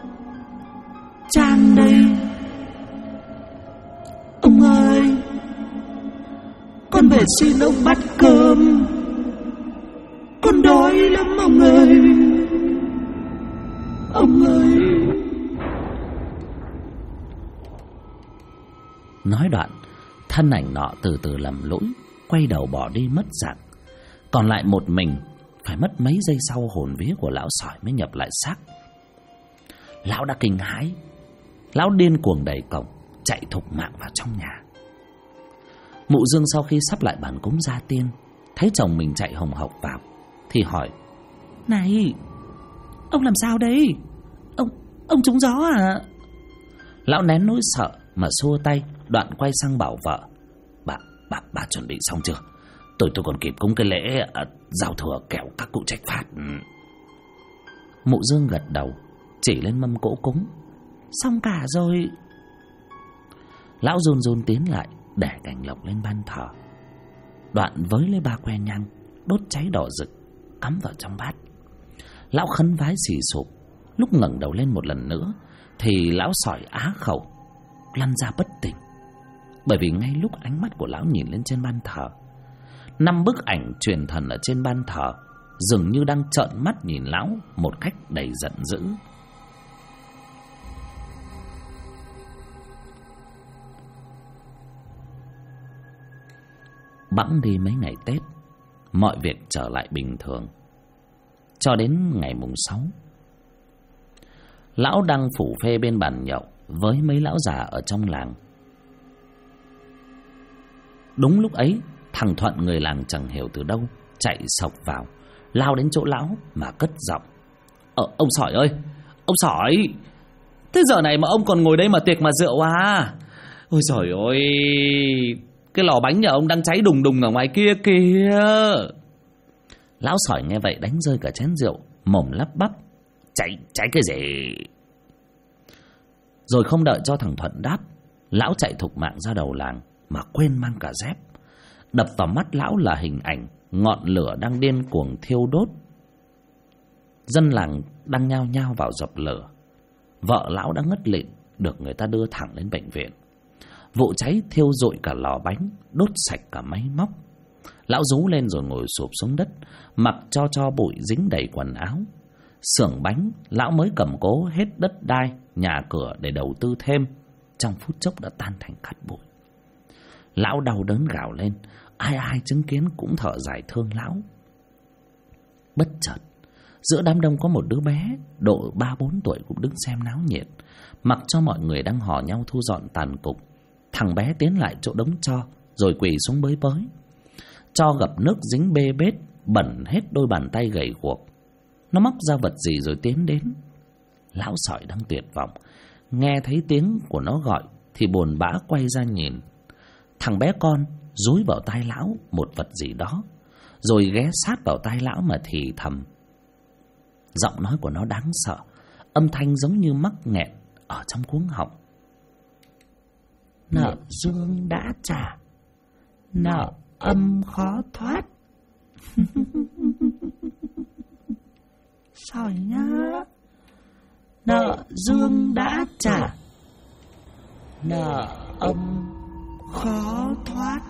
Trang đây. Ông ơi, con về xin ông bát cơm. Con đói lắm ông ơi. Ông ơi." Nói đoạn, thân ảnh nọ từ từ lầm lũi, quay đầu bỏ đi mất dạng. Còn lại một mình, phải mất mấy giây sau hồn vía của lão Sỏi mới nhập lại xác. Lão đã kinh hãi, lão điên cuồng đẩy cổng, chạy thục mạng vào trong nhà. Mụ Dương sau khi sắp lại bàn cúng gia tiên, thấy chồng mình chạy hồng hộc vào, thì hỏi: "Này, ông làm sao đấy? Ông trúng gió à?" Lão nén nỗi sợ mà xua tay, đoạn quay sang bảo vợ: Bà chuẩn bị xong chưa? Tôi còn kịp cúng cái lễ giao thừa kẻo các cụ trách phạt." Mụ Dương gật đầu, chỉ lên mâm cỗ cúng: "Xong cả rồi." Lão run run tiến lại, để cành lộc lên ban thờ, đoạn với lấy 3 que nhang, đốt cháy đỏ rực, cắm vào trong bát. Lão khấn vái xì sụp. Lúc ngẩng đầu lên một lần nữa, thì lão Sỏi á khẩu, lăn ra bất tỉnh. Bởi vì ngay lúc ánh mắt của lão nhìn lên trên ban thờ, 5 bức ảnh truyền thần ở trên ban thờ dường như đang trợn mắt nhìn lão một cách đầy giận dữ. Bẵng đi mấy ngày Tết, mọi việc trở lại bình thường. Cho đến ngày mùng 6, lão đang phủ phê bên bàn nhậu với mấy lão già ở trong làng. Đúng lúc ấy, thằng Thuận người làng chẳng hiểu từ đâu chạy sộc vào, lao đến chỗ lão mà cất giọng: Ông Sỏi ơi, ông Sỏi, thế giờ này mà ông còn ngồi đây mà tiệc mà rượu à? Ôi trời ơi, cái lò bánh nhà ông đang cháy đùng đùng ở ngoài kia kìa. Lão Sỏi nghe vậy đánh rơi cả chén rượu, mồm lắp bắp: Cháy cái gì? Rồi không đợi cho thằng Thuận đáp, lão chạy thục mạng ra đầu làng mà quên mang cả dép. Đập vào mắt lão là hình ảnh ngọn lửa đang điên cuồng thiêu đốt. Dân làng đang nhao nhao vào dập lửa. Vợ lão đã ngất lịm, được người ta đưa thẳng đến bệnh viện. Vụ cháy thiêu rụi cả lò bánh, đốt sạch cả máy móc. Lão rú lên rồi ngồi xụp xuống đất, mặc cho bụi dính đầy quần áo. Xưởng bánh lão mới cầm cố hết đất đai, nhà cửa để đầu tư thêm, trong phút chốc đã tan thành cát bụi. Lão đau đớn gào lên, ai chứng kiến cũng thở dài thương lão. Bất chợt, giữa đám đông có một đứa bé độ 3-4 tuổi cũng đứng xem náo nhiệt, mặc cho mọi người đang hò nhau thu dọn tàn cục. Thằng bé tiến lại chỗ đống tro rồi quỳ xuống bới bới. Tro gặp nước dính bê bết, bẩn hết đôi bàn tay gầy guộc. Nó móc ra vật gì rồi tiến đến. Lão sỏi đang tuyệt vọng, nghe thấy tiếng của nó gọi thì buồn bã quay ra nhìn. Thằng bé con dúi vào tai lão một vật gì đó, rồi ghé sát vào tai lão mà thì thầm. Giọng nói của nó đáng sợ, âm thanh giống như mắc nghẹn ở trong cuống họng. Nợ dương đã trả, nợ âm khó thoát. Sỏi nhá. Nợ dương đã trả, nợ âm khó thoát.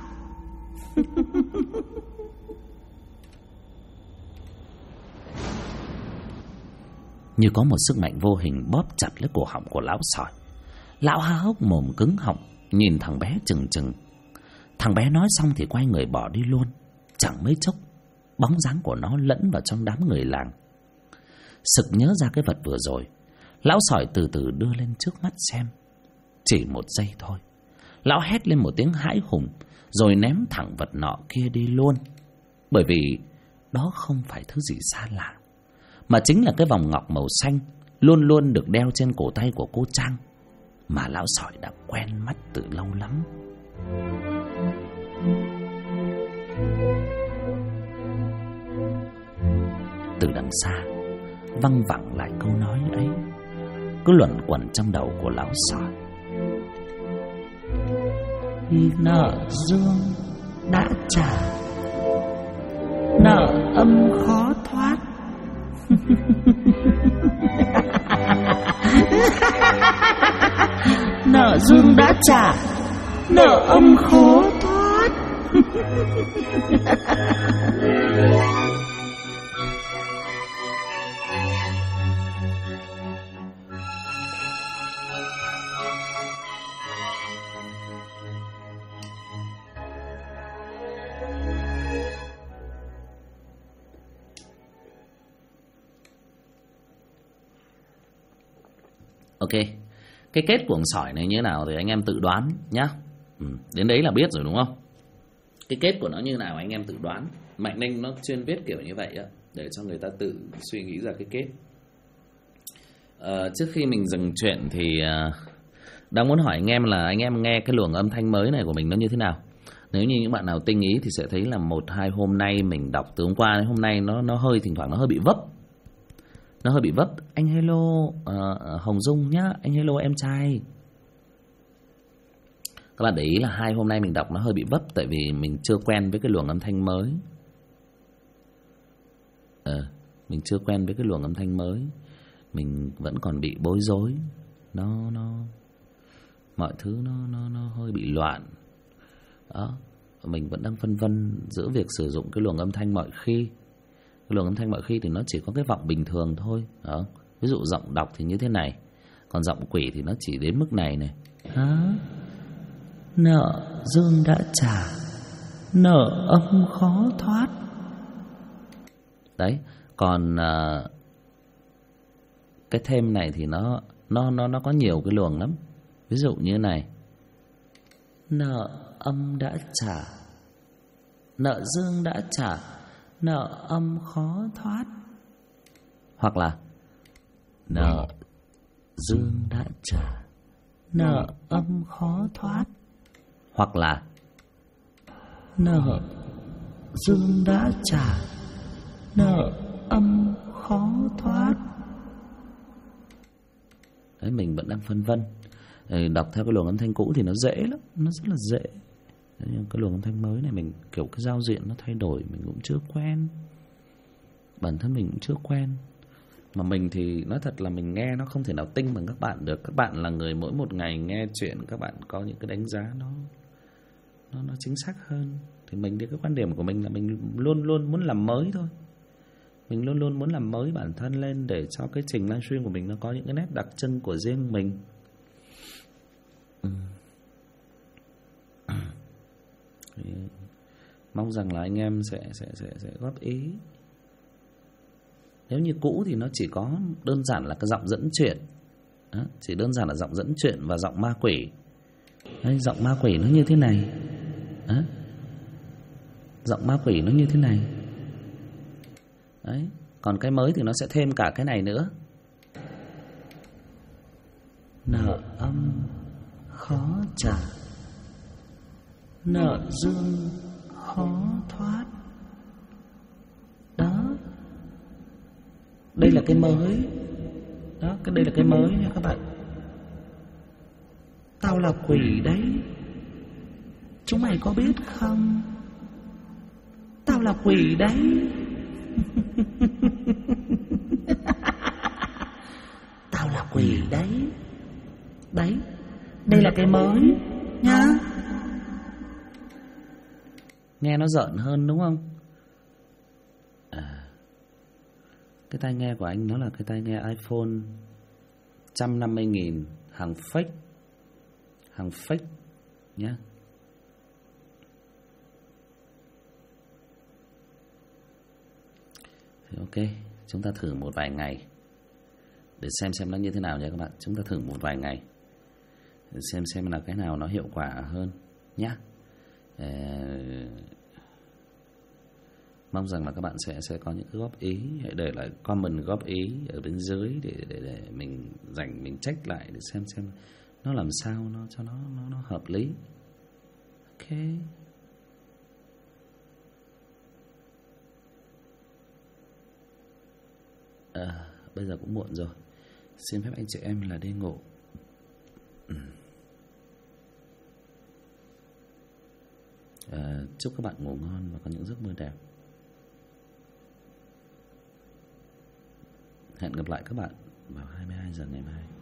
Như có một sức mạnh vô hình bóp chặt lấy cổ họng của lão sỏi. Lão há hốc mồm cứng họng, nhìn thằng bé chừng chừng. Thằng bé nói xong thì quay người bỏ đi luôn. Chẳng mấy chốc, bóng dáng của nó lẫn vào trong đám người làng. Sực nhớ ra cái vật vừa rồi, lão sỏi từ từ đưa lên trước mắt xem. Chỉ một giây thôi, lão hét lên một tiếng hãi hùng, rồi ném thẳng vật nọ kia đi luôn. Bởi vì đó không phải thứ gì xa lạ, mà chính là cái vòng ngọc màu xanh luôn luôn được đeo trên cổ tay của cô Trang, mà lão sỏi đã quen mắt từ lâu lắm. Từ đằng xa văng vẳng lại câu nói ấy, cứ luẩn quẩn trong đầu của lão sỏi. Nợ dương đã trả, nợ âm khó thoát. Nợ dương đã trả, nợ âm khó thoát. Ok, cái kết của sỏi này như thế nào thì anh em tự đoán nhá. Đến đấy là biết rồi đúng không? Cái kết của nó như nào anh em tự đoán. Mạnh Ninh nó chuyên viết kiểu như vậy á, để cho người ta tự suy nghĩ ra cái kết. Trước khi mình dừng chuyện thì đang muốn hỏi anh em là anh em nghe cái luồng âm thanh mới này của mình nó như thế nào. Nếu như những bạn nào tinh ý thì sẽ thấy là 1-2 hôm nay mình đọc từ hôm qua đến hôm nay nó hơi, thỉnh thoảng nó hơi bị vấp. Nó hơi bị vấp. Anh hello Hồng Dung nhá, anh hello em trai. Các bạn để ý là 2 hôm nay mình đọc nó hơi bị vấp, tại vì mình chưa quen với cái luồng âm thanh mới. Mình chưa quen với cái luồng âm thanh mới, mình vẫn còn bị bối rối. Nó mọi thứ nó hơi bị loạn. Đó, mình vẫn đang phân vân giữa việc sử dụng cái luồng âm thanh mọi khi. Cái luồng âm thanh mọi khi thì nó chỉ có cái vọng bình thường thôi. Đó. Ví dụ giọng đọc thì như thế này, còn giọng quỷ thì nó chỉ đến mức này này. Nợ dương đã trả, nợ âm khó thoát. Đấy, còn cái thêm này thì nó có nhiều cái luồng lắm. Ví dụ như này: nợ âm đã trả, nợ dương đã trả, nợ âm khó thoát. Hoặc là nợ dương đã trả, nợ âm khó thoát. Hoặc là nợ dương đã trả, nợ âm khó thoát. Đấy, mình vẫn đang phân vân. Đọc theo cái luồng âm thanh cũ thì nó dễ lắm, nó rất là dễ. Nhưng cái luồng âm thanh mới này mình kiểu cái giao diện nó thay đổi, mình cũng chưa quen. Bản thân mình cũng chưa quen. Mà mình thì nói thật là mình nghe nó không thể nào tinh bằng các bạn được. Các bạn là người mỗi một ngày nghe chuyện, các bạn có những cái đánh giá nó chính xác hơn. Thì mình thì cái quan điểm của mình là mình luôn luôn muốn làm mới thôi. Mình luôn luôn muốn làm mới bản thân lên để cho cái trình livestream của mình nó có những cái nét đặc trưng của riêng mình. Thì mong rằng là anh em sẽ góp ý. Nếu như cũ thì nó chỉ có đơn giản là cái giọng dẫn chuyện. Đó, chỉ đơn giản là giọng dẫn chuyện và giọng ma quỷ. Đấy, giọng ma quỷ nó như thế này. Đó. Giọng ma quỷ nó như thế này. Đấy, còn cái mới thì nó sẽ thêm cả cái này nữa. Nợ âm khó trả, nợ dương khó thoát. Đó, đây là cái mới. Đó, đây là cái mới nha các bạn. Tao là quỷ đấy, chúng mày có biết không? Tao là quỷ đấy. Tao là quỷ đấy. Đấy, đây là cái mới nhá. Nghe nó giỡn hơn đúng không? Cái tai nghe của anh nó là cái tai nghe iPhone 150.000, hàng fake. Hàng fake nhá. Thì ok, chúng ta thử một vài ngày để xem nó như thế nào nha các bạn. Chúng ta thử một vài ngày để xem là cái nào nó hiệu quả hơn nhá. Mong rằng là các bạn sẽ có những cái góp ý. Hãy để lại comment góp ý ở bên dưới để mình mình check lại để xem nó làm sao nó cho nó hợp lý. Ok. Bây giờ cũng muộn rồi. Xin phép anh chị em là đi ngủ. Chúc các bạn ngủ ngon và có những giấc mơ đẹp. Hẹn gặp lại các bạn vào 22 giờ ngày mai.